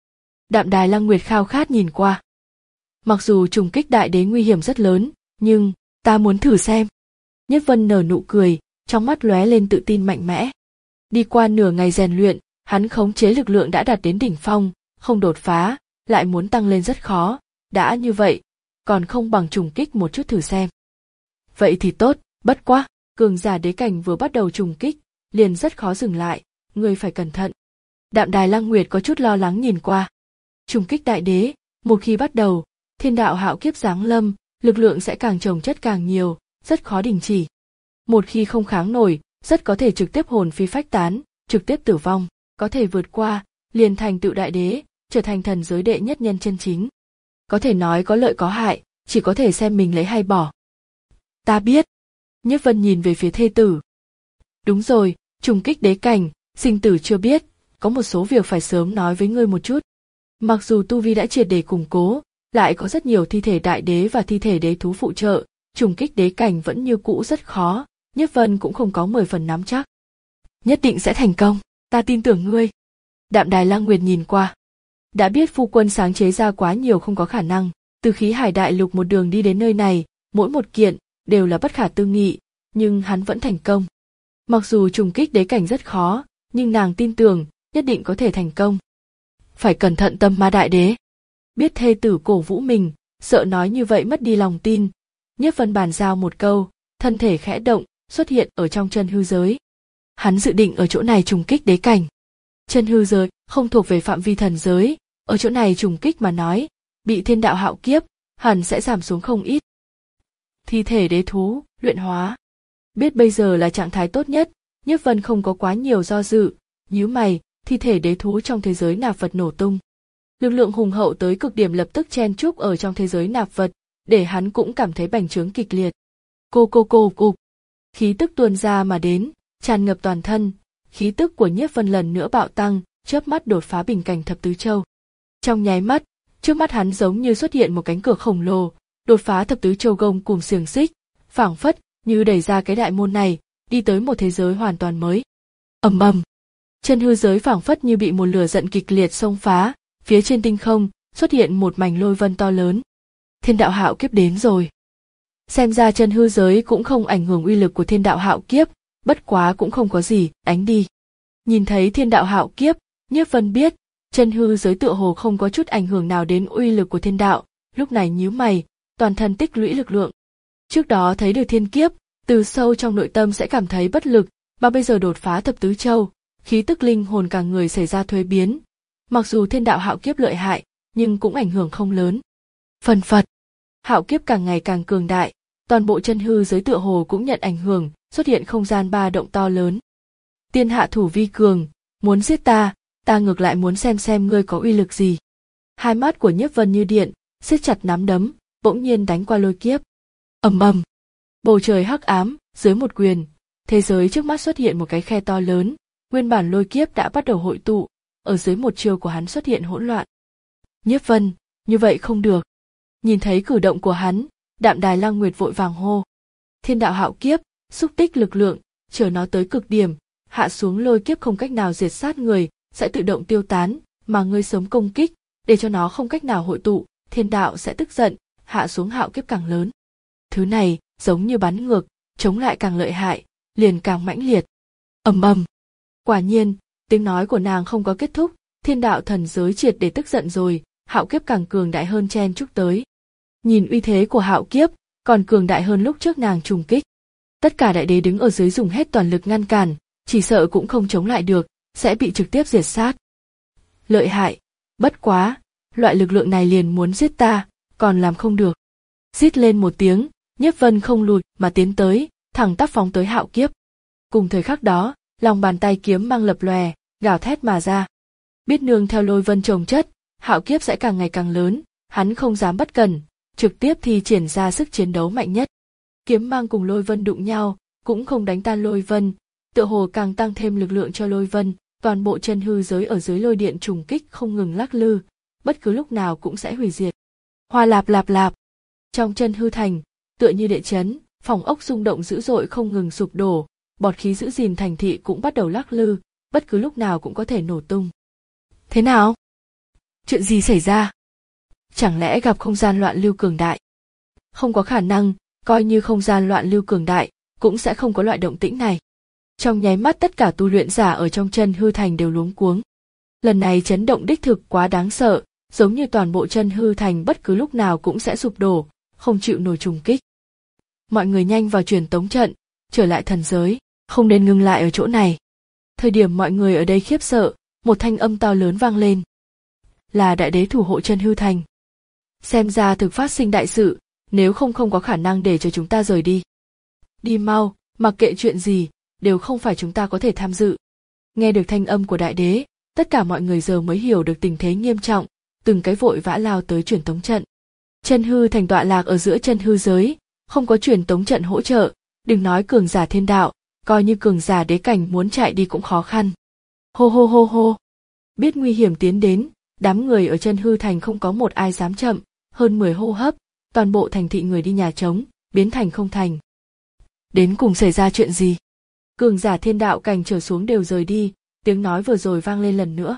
Đạm Đài Lăng Nguyệt khao khát nhìn qua. Mặc dù trùng kích đại đế nguy hiểm rất lớn, nhưng ta muốn thử xem. Nhất Vân nở nụ cười, trong mắt lóe lên tự tin mạnh mẽ. Đi qua nửa ngày rèn luyện, hắn khống chế lực lượng đã đạt đến đỉnh phong, không đột phá, lại muốn tăng lên rất khó, đã như vậy, còn không bằng trùng kích một chút thử xem. Vậy thì tốt, bất quá, cường giả đế cảnh vừa bắt đầu trùng kích, liền rất khó dừng lại, ngươi phải cẩn thận. Đạm Đài Lăng Nguyệt có chút lo lắng nhìn qua. Trùng kích đại đế, một khi bắt đầu, thiên đạo hạo kiếp giáng lâm, lực lượng sẽ càng chồng chất càng nhiều, rất khó đình chỉ. Một khi không kháng nổi, rất có thể trực tiếp hồn phi phách tán, trực tiếp tử vong, có thể vượt qua, liền thành tựu đại đế, trở thành thần giới đệ nhất nhân chân chính. Có thể nói có lợi có hại, chỉ có thể xem mình lấy hay bỏ. Ta biết. Nhất Vân nhìn về phía thê tử. Đúng rồi, trùng kích đế cảnh, sinh tử chưa biết, có một số việc phải sớm nói với ngươi một chút. Mặc dù tu vi đã triệt để củng cố, lại có rất nhiều thi thể đại đế và thi thể đế thú phụ trợ, trùng kích đế cảnh vẫn như cũ rất khó, Nhất Vân cũng không có mười phần nắm chắc. Nhất định sẽ thành công, ta tin tưởng ngươi. Đạm Đài Lăng Nguyệt nhìn qua. Đã biết phu quân sáng chế ra quá nhiều không có khả năng, từ khí hải đại lục một đường đi đến nơi này, mỗi một kiện đều là bất khả tư nghị, nhưng hắn vẫn thành công. Mặc dù trùng kích đế cảnh rất khó, nhưng nàng tin tưởng, nhất định có thể thành công. Phải cẩn thận tâm ma đại đế. Biết thê tử cổ vũ mình, sợ nói như vậy mất đi lòng tin. Nhất Vân bàn giao một câu, thân thể khẽ động, xuất hiện ở trong chân hư giới. Hắn dự định ở chỗ này trùng kích đế cảnh. Chân hư giới không thuộc về phạm vi thần giới, ở chỗ này trùng kích mà nói, bị thiên đạo hạo kiếp, hẳn sẽ giảm xuống không ít. Thi thể đế thú, luyện hóa. Biết bây giờ là trạng thái tốt nhất, Nhất Vân không có quá nhiều do dự, nhíu mày, thi thể đế thú trong thế giới nạp vật nổ tung. Lực lượng hùng hậu tới cực điểm lập tức chen chúc ở trong thế giới nạp vật, để hắn cũng cảm thấy bành trướng kịch liệt. Cô cô cô cục. Khí tức tuôn ra mà đến, tràn ngập toàn thân, khí tức của Nhiếp Vân lần nữa bạo tăng, chớp mắt đột phá bình cảnh thập tứ châu. Trong nháy mắt, trước mắt hắn giống như xuất hiện một cánh cửa khổng lồ, đột phá thập tứ châu gông cùng xiềng xích, phảng phất như đẩy ra cái đại môn này, đi tới một thế giới hoàn toàn mới. Ầm ầm, chân hư giới phảng phất như bị một lửa giận kịch liệt xông phá, phía trên tinh không xuất hiện một mảnh lôi vân to lớn. Thiên đạo hạo kiếp đến rồi. Xem ra chân hư giới cũng không ảnh hưởng uy lực của thiên đạo hạo kiếp, bất quá cũng không có gì, đánh đi. Nhìn thấy thiên đạo hạo kiếp, Nhiếp Vân biết, chân hư giới tựa hồ không có chút ảnh hưởng nào đến uy lực của thiên đạo, lúc này nhíu mày, toàn thân tích lũy lực lượng. Trước đó thấy được thiên kiếp, từ sâu trong nội tâm sẽ cảm thấy bất lực, mà bây giờ đột phá thập tứ châu, khí tức linh hồn cả người xảy ra thuế biến. Mặc dù thiên đạo hạo kiếp lợi hại, nhưng cũng ảnh hưởng không lớn. Phần phật, hạo kiếp càng ngày càng cường đại, toàn bộ chân hư giới tựa hồ cũng nhận ảnh hưởng, xuất hiện không gian ba động to lớn. Tiên hạ thủ vi cường, muốn giết ta, ta ngược lại muốn xem xem ngươi có uy lực gì. Hai mắt của Nhiếp Vân như điện, siết chặt nắm đấm, bỗng nhiên đánh qua lôi kiếp. Ầm ầm, bầu trời hắc ám, dưới một quyền, thế giới trước mắt xuất hiện một cái khe to lớn, nguyên bản lôi kiếp đã bắt đầu hội tụ, ở dưới một chiều của hắn xuất hiện hỗn loạn. Nhiếp Vân, như vậy không được. Nhìn thấy cử động của hắn, Đạm Đài Lăng Nguyệt vội vàng hô. Thiên đạo hạo kiếp, xúc tích lực lượng, chờ nó tới cực điểm, hạ xuống lôi kiếp không cách nào diệt sát người, sẽ tự động tiêu tán, mà ngươi sống công kích, để cho nó không cách nào hội tụ, thiên đạo sẽ tức giận, hạ xuống hạo kiếp càng lớn. Thứ này, giống như bắn ngược, chống lại càng lợi hại, liền càng mãnh liệt. Ầm ầm. Quả nhiên, tiếng nói của nàng không có kết thúc, thiên đạo thần giới triệt để tức giận rồi, hạo kiếp càng cường đại hơn chen chúc tới. Nhìn uy thế của hạo kiếp, còn cường đại hơn lúc trước nàng trùng kích. Tất cả đại đế đứng ở dưới dùng hết toàn lực ngăn cản, chỉ sợ cũng không chống lại được, sẽ bị trực tiếp diệt sát. Lợi hại, bất quá, loại lực lượng này liền muốn giết ta, còn làm không được. Rít lên một tiếng, Nhiếp Vân không lùi mà tiến tới, thẳng tắp phóng tới hạo kiếp. Cùng thời khắc đó, lòng bàn tay kiếm mang lập lòe, gào thét mà ra. Biết nương theo lôi vân chồng chất, hạo kiếp sẽ càng ngày càng lớn, hắn không dám bất cẩn, trực tiếp thi triển ra sức chiến đấu mạnh nhất. Kiếm mang cùng lôi vân đụng nhau, cũng không đánh tan lôi vân, tựa hồ càng tăng thêm lực lượng cho lôi vân, toàn bộ chân hư giới ở dưới lôi điện trùng kích không ngừng lắc lư, bất cứ lúc nào cũng sẽ hủy diệt. Hoa lạp lạp lạp. Trong chân hư thành, tựa như địa chấn, phòng ốc rung động dữ dội không ngừng sụp đổ, bọt khí giữ gìn thành thị cũng bắt đầu lắc lư, bất cứ lúc nào cũng có thể nổ tung. Thế nào? Chuyện gì xảy ra? Chẳng lẽ gặp không gian loạn lưu cường đại? Không có khả năng, coi như không gian loạn lưu cường đại, cũng sẽ không có loại động tĩnh này. Trong nháy mắt tất cả tu luyện giả ở trong chân hư thành đều luống cuống. Lần này chấn động đích thực quá đáng sợ, giống như toàn bộ chân hư thành bất cứ lúc nào cũng sẽ sụp đổ, không chịu nổi trùng kích. Mọi người nhanh vào truyền tống trận, trở lại thần giới, không nên ngừng lại ở chỗ này. Thời điểm mọi người ở đây khiếp sợ, một thanh âm to lớn vang lên. Là đại đế thủ hộ chân hư thành. Xem ra thực phát sinh đại sự, nếu không không có khả năng để cho chúng ta rời đi. Đi mau, mặc kệ chuyện gì, đều không phải chúng ta có thể tham dự. Nghe được thanh âm của đại đế, tất cả mọi người giờ mới hiểu được tình thế nghiêm trọng, từng cái vội vã lao tới truyền tống trận. Chân hư thành tọa lạc ở giữa chân hư giới, không có truyền tống trận hỗ trợ, đừng nói cường giả thiên đạo, coi như cường giả đế cảnh muốn chạy đi cũng khó khăn. Hô hô hô hô. Biết nguy hiểm tiến đến, đám người ở chân hư thành không có một ai dám chậm, hơn mười hô hấp, toàn bộ thành thị người đi nhà trống, biến thành không thành. Đến cùng xảy ra chuyện gì? Cường giả thiên đạo cảnh trở xuống đều rời đi, tiếng nói vừa rồi vang lên lần nữa.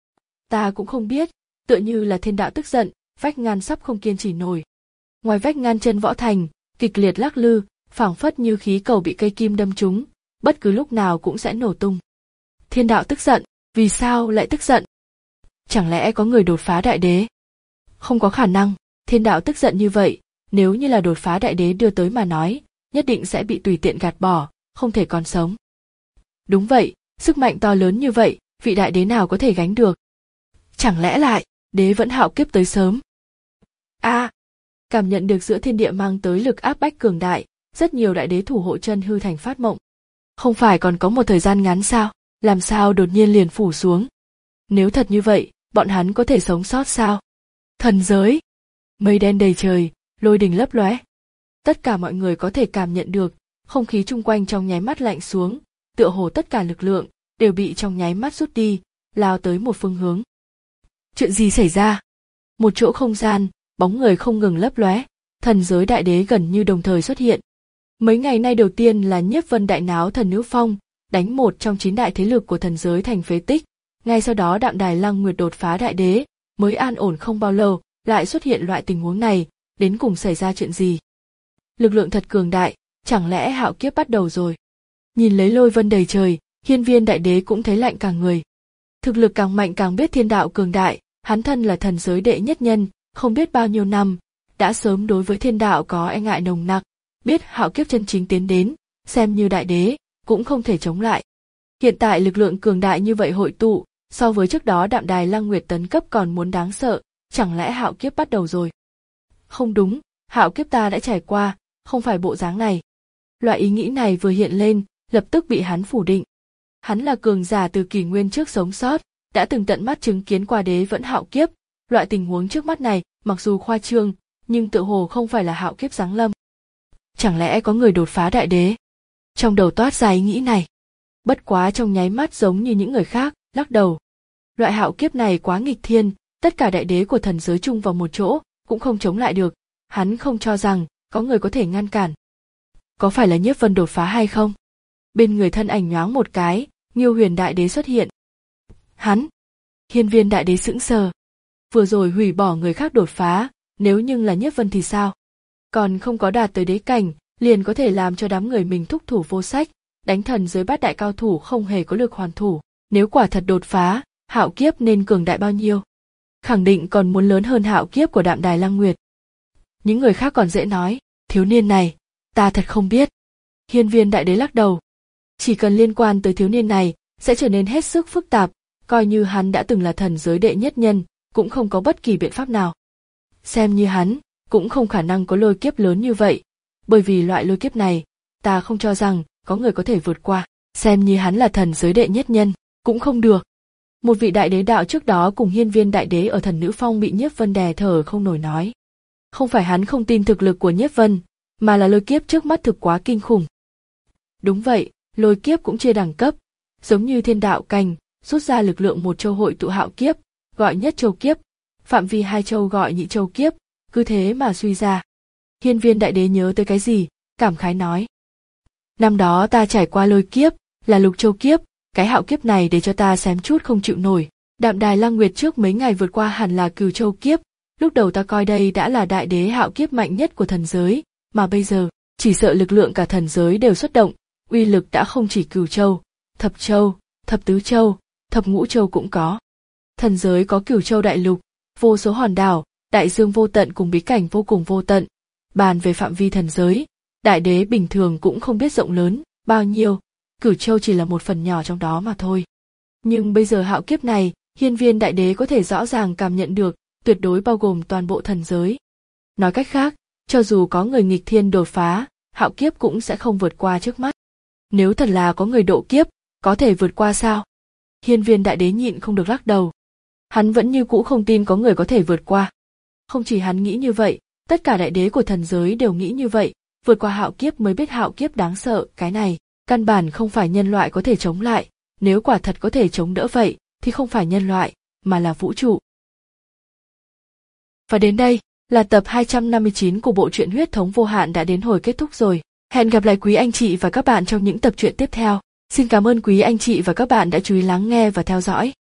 Ta cũng không biết, tựa như là thiên đạo tức giận, vách ngăn sắp không kiên trì nổi. Ngoài vách ngăn chân võ thành, kịch liệt lắc lư, phảng phất như khí cầu bị cây kim đâm trúng, bất cứ lúc nào cũng sẽ nổ tung. Thiên đạo tức giận, vì sao lại tức giận? Chẳng lẽ có người đột phá đại đế? Không có khả năng, thiên đạo tức giận như vậy, nếu như là đột phá đại đế đưa tới mà nói, nhất định sẽ bị tùy tiện gạt bỏ, không thể còn sống. Đúng vậy, sức mạnh to lớn như vậy, vị đại đế nào có thể gánh được? Chẳng lẽ lại, đế vẫn hạo kiếp tới sớm? A, à, cảm nhận được giữa thiên địa mang tới lực áp bách cường đại, rất nhiều đại đế thủ hộ chân hư thành phát mộng. Không phải còn có một thời gian ngắn sao, làm sao đột nhiên liền phủ xuống? Nếu thật như vậy, bọn hắn có thể sống sót sao? Thần giới, mây đen đầy trời, lôi đình lấp lóe. Tất cả mọi người có thể cảm nhận được, không khí chung quanh trong nháy mắt lạnh xuống, tựa hồ tất cả lực lượng đều bị trong nháy mắt rút đi, lao tới một phương hướng. Chuyện gì xảy ra? Một chỗ không gian, bóng người không ngừng lấp lóe, thần giới đại đế gần như đồng thời xuất hiện. Mấy ngày nay đầu tiên là Nhiếp Vân đại náo thần nữ phong, đánh một trong chín đại thế lực của thần giới thành phế tích. Ngay sau đó Đạm Đài Lăng Nguyệt đột phá đại đế, mới an ổn không bao lâu, lại xuất hiện loại tình huống này, đến cùng xảy ra chuyện gì? Lực lượng thật cường đại, chẳng lẽ hạo kiếp bắt đầu rồi? Nhìn lấy lôi vân đầy trời, Hiên Viên đại đế cũng thấy lạnh cả người. Thực lực càng mạnh càng biết thiên đạo cường đại, hắn thân là thần giới đệ nhất nhân, không biết bao nhiêu năm, đã sớm đối với thiên đạo có e ngại nồng nặc, biết hạo kiếp chân chính tiến đến, xem như đại đế, cũng không thể chống lại. Hiện tại lực lượng cường đại như vậy hội tụ, so với trước đó Đạm Đài Lăng Nguyệt tấn cấp còn muốn đáng sợ, chẳng lẽ hạo kiếp bắt đầu rồi? Không đúng, hạo kiếp ta đã trải qua, không phải bộ dáng này. Loại ý nghĩ này vừa hiện lên, lập tức bị hắn phủ định. Hắn là cường giả từ kỷ nguyên trước sống sót, đã từng tận mắt chứng kiến qua đế vẫn hạo kiếp, loại tình huống trước mắt này, mặc dù khoa trương, nhưng tự hồ không phải là hạo kiếp giáng lâm. Chẳng lẽ có người đột phá đại đế? Trong đầu toát ra ý nghĩ này. Bất quá trong nháy mắt giống như những người khác, lắc đầu. Loại hạo kiếp này quá nghịch thiên, tất cả đại đế của thần giới chung vào một chỗ, cũng không chống lại được, hắn không cho rằng có người có thể ngăn cản. Có phải là Nhiếp Vân đột phá hay không? Bên người thân ảnh nhoáng một cái, Nghiêu Huyền đại đế xuất hiện. Hắn, Hiên Viên đại đế sững sờ. Vừa rồi hủy bỏ người khác đột phá, nếu như là Nhiếp Vân thì sao? Còn không có đạt tới đế cảnh, liền có thể làm cho đám người mình thúc thủ vô sách, đánh thần giới bát đại cao thủ không hề có lực hoàn thủ. Nếu quả thật đột phá, hạo kiếp nên cường đại bao nhiêu? Khẳng định còn muốn lớn hơn hạo kiếp của Đạm Đài Lăng Nguyệt. Những người khác còn dễ nói, thiếu niên này, ta thật không biết. Hiên Viên đại đế lắc đầu. Chỉ cần liên quan tới thiếu niên này, sẽ trở nên hết sức phức tạp, coi như hắn đã từng là thần giới đệ nhất nhân, cũng không có bất kỳ biện pháp nào. Xem như hắn, cũng không khả năng có lôi kiếp lớn như vậy, bởi vì loại lôi kiếp này, ta không cho rằng có người có thể vượt qua. Xem như hắn là thần giới đệ nhất nhân, cũng không được. Một vị đại đế đạo trước đó cùng Hiên Viên đại đế ở thần nữ phong bị Nhiếp Vân đè thở không nổi nói. Không phải hắn không tin thực lực của Nhiếp Vân, mà là lôi kiếp trước mắt thực quá kinh khủng. Đúng vậy, lôi kiếp cũng chia đẳng cấp, giống như thiên đạo cành, rút ra lực lượng một châu hội tụ hạo kiếp, gọi nhất châu kiếp, phạm vi hai châu gọi nhị châu kiếp, cứ thế mà suy ra. Hiên Viên đại đế nhớ tới cái gì, cảm khái nói. Năm đó ta trải qua lôi kiếp, là lục châu kiếp, cái hạo kiếp này để cho ta xém chút không chịu nổi, Đạm Đài Lăng Nguyệt trước mấy ngày vượt qua hẳn là Cửu Châu kiếp, lúc đầu ta coi đây đã là đại đế hạo kiếp mạnh nhất của thần giới, mà bây giờ, chỉ sợ lực lượng cả thần giới đều xuất động, uy lực đã không chỉ Cửu Châu, Thập Châu, Thập Tứ Châu, Thập Ngũ Châu cũng có. Thần giới có Cửu Châu đại lục, vô số hòn đảo, đại dương vô tận cùng bí cảnh vô cùng vô tận. Bàn về phạm vi thần giới, đại đế bình thường cũng không biết rộng lớn bao nhiêu, Cửu Châu chỉ là một phần nhỏ trong đó mà thôi. Nhưng bây giờ hạo kiếp này, Hiên Viên đại đế có thể rõ ràng cảm nhận được, tuyệt đối bao gồm toàn bộ thần giới. Nói cách khác, cho dù có người nghịch thiên đột phá, hạo kiếp cũng sẽ không vượt qua trước mắt. Nếu thật là có người độ kiếp, có thể vượt qua sao? Hiên Viên đại đế nhịn không được lắc đầu. Hắn vẫn như cũ không tin có người có thể vượt qua. Không chỉ hắn nghĩ như vậy, tất cả đại đế của thần giới đều nghĩ như vậy, vượt qua hạo kiếp mới biết hạo kiếp đáng sợ, cái này, căn bản không phải nhân loại có thể chống lại, nếu quả thật có thể chống đỡ vậy, thì không phải nhân loại, mà là vũ trụ. Và đến đây, là tập hai trăm năm mươi chín của bộ truyện Huyết thống vô hạn đã đến hồi kết thúc rồi. Hẹn gặp lại quý anh chị và các bạn trong những tập truyện tiếp theo. Xin cảm ơn quý anh chị và các bạn đã chú ý lắng nghe và theo dõi.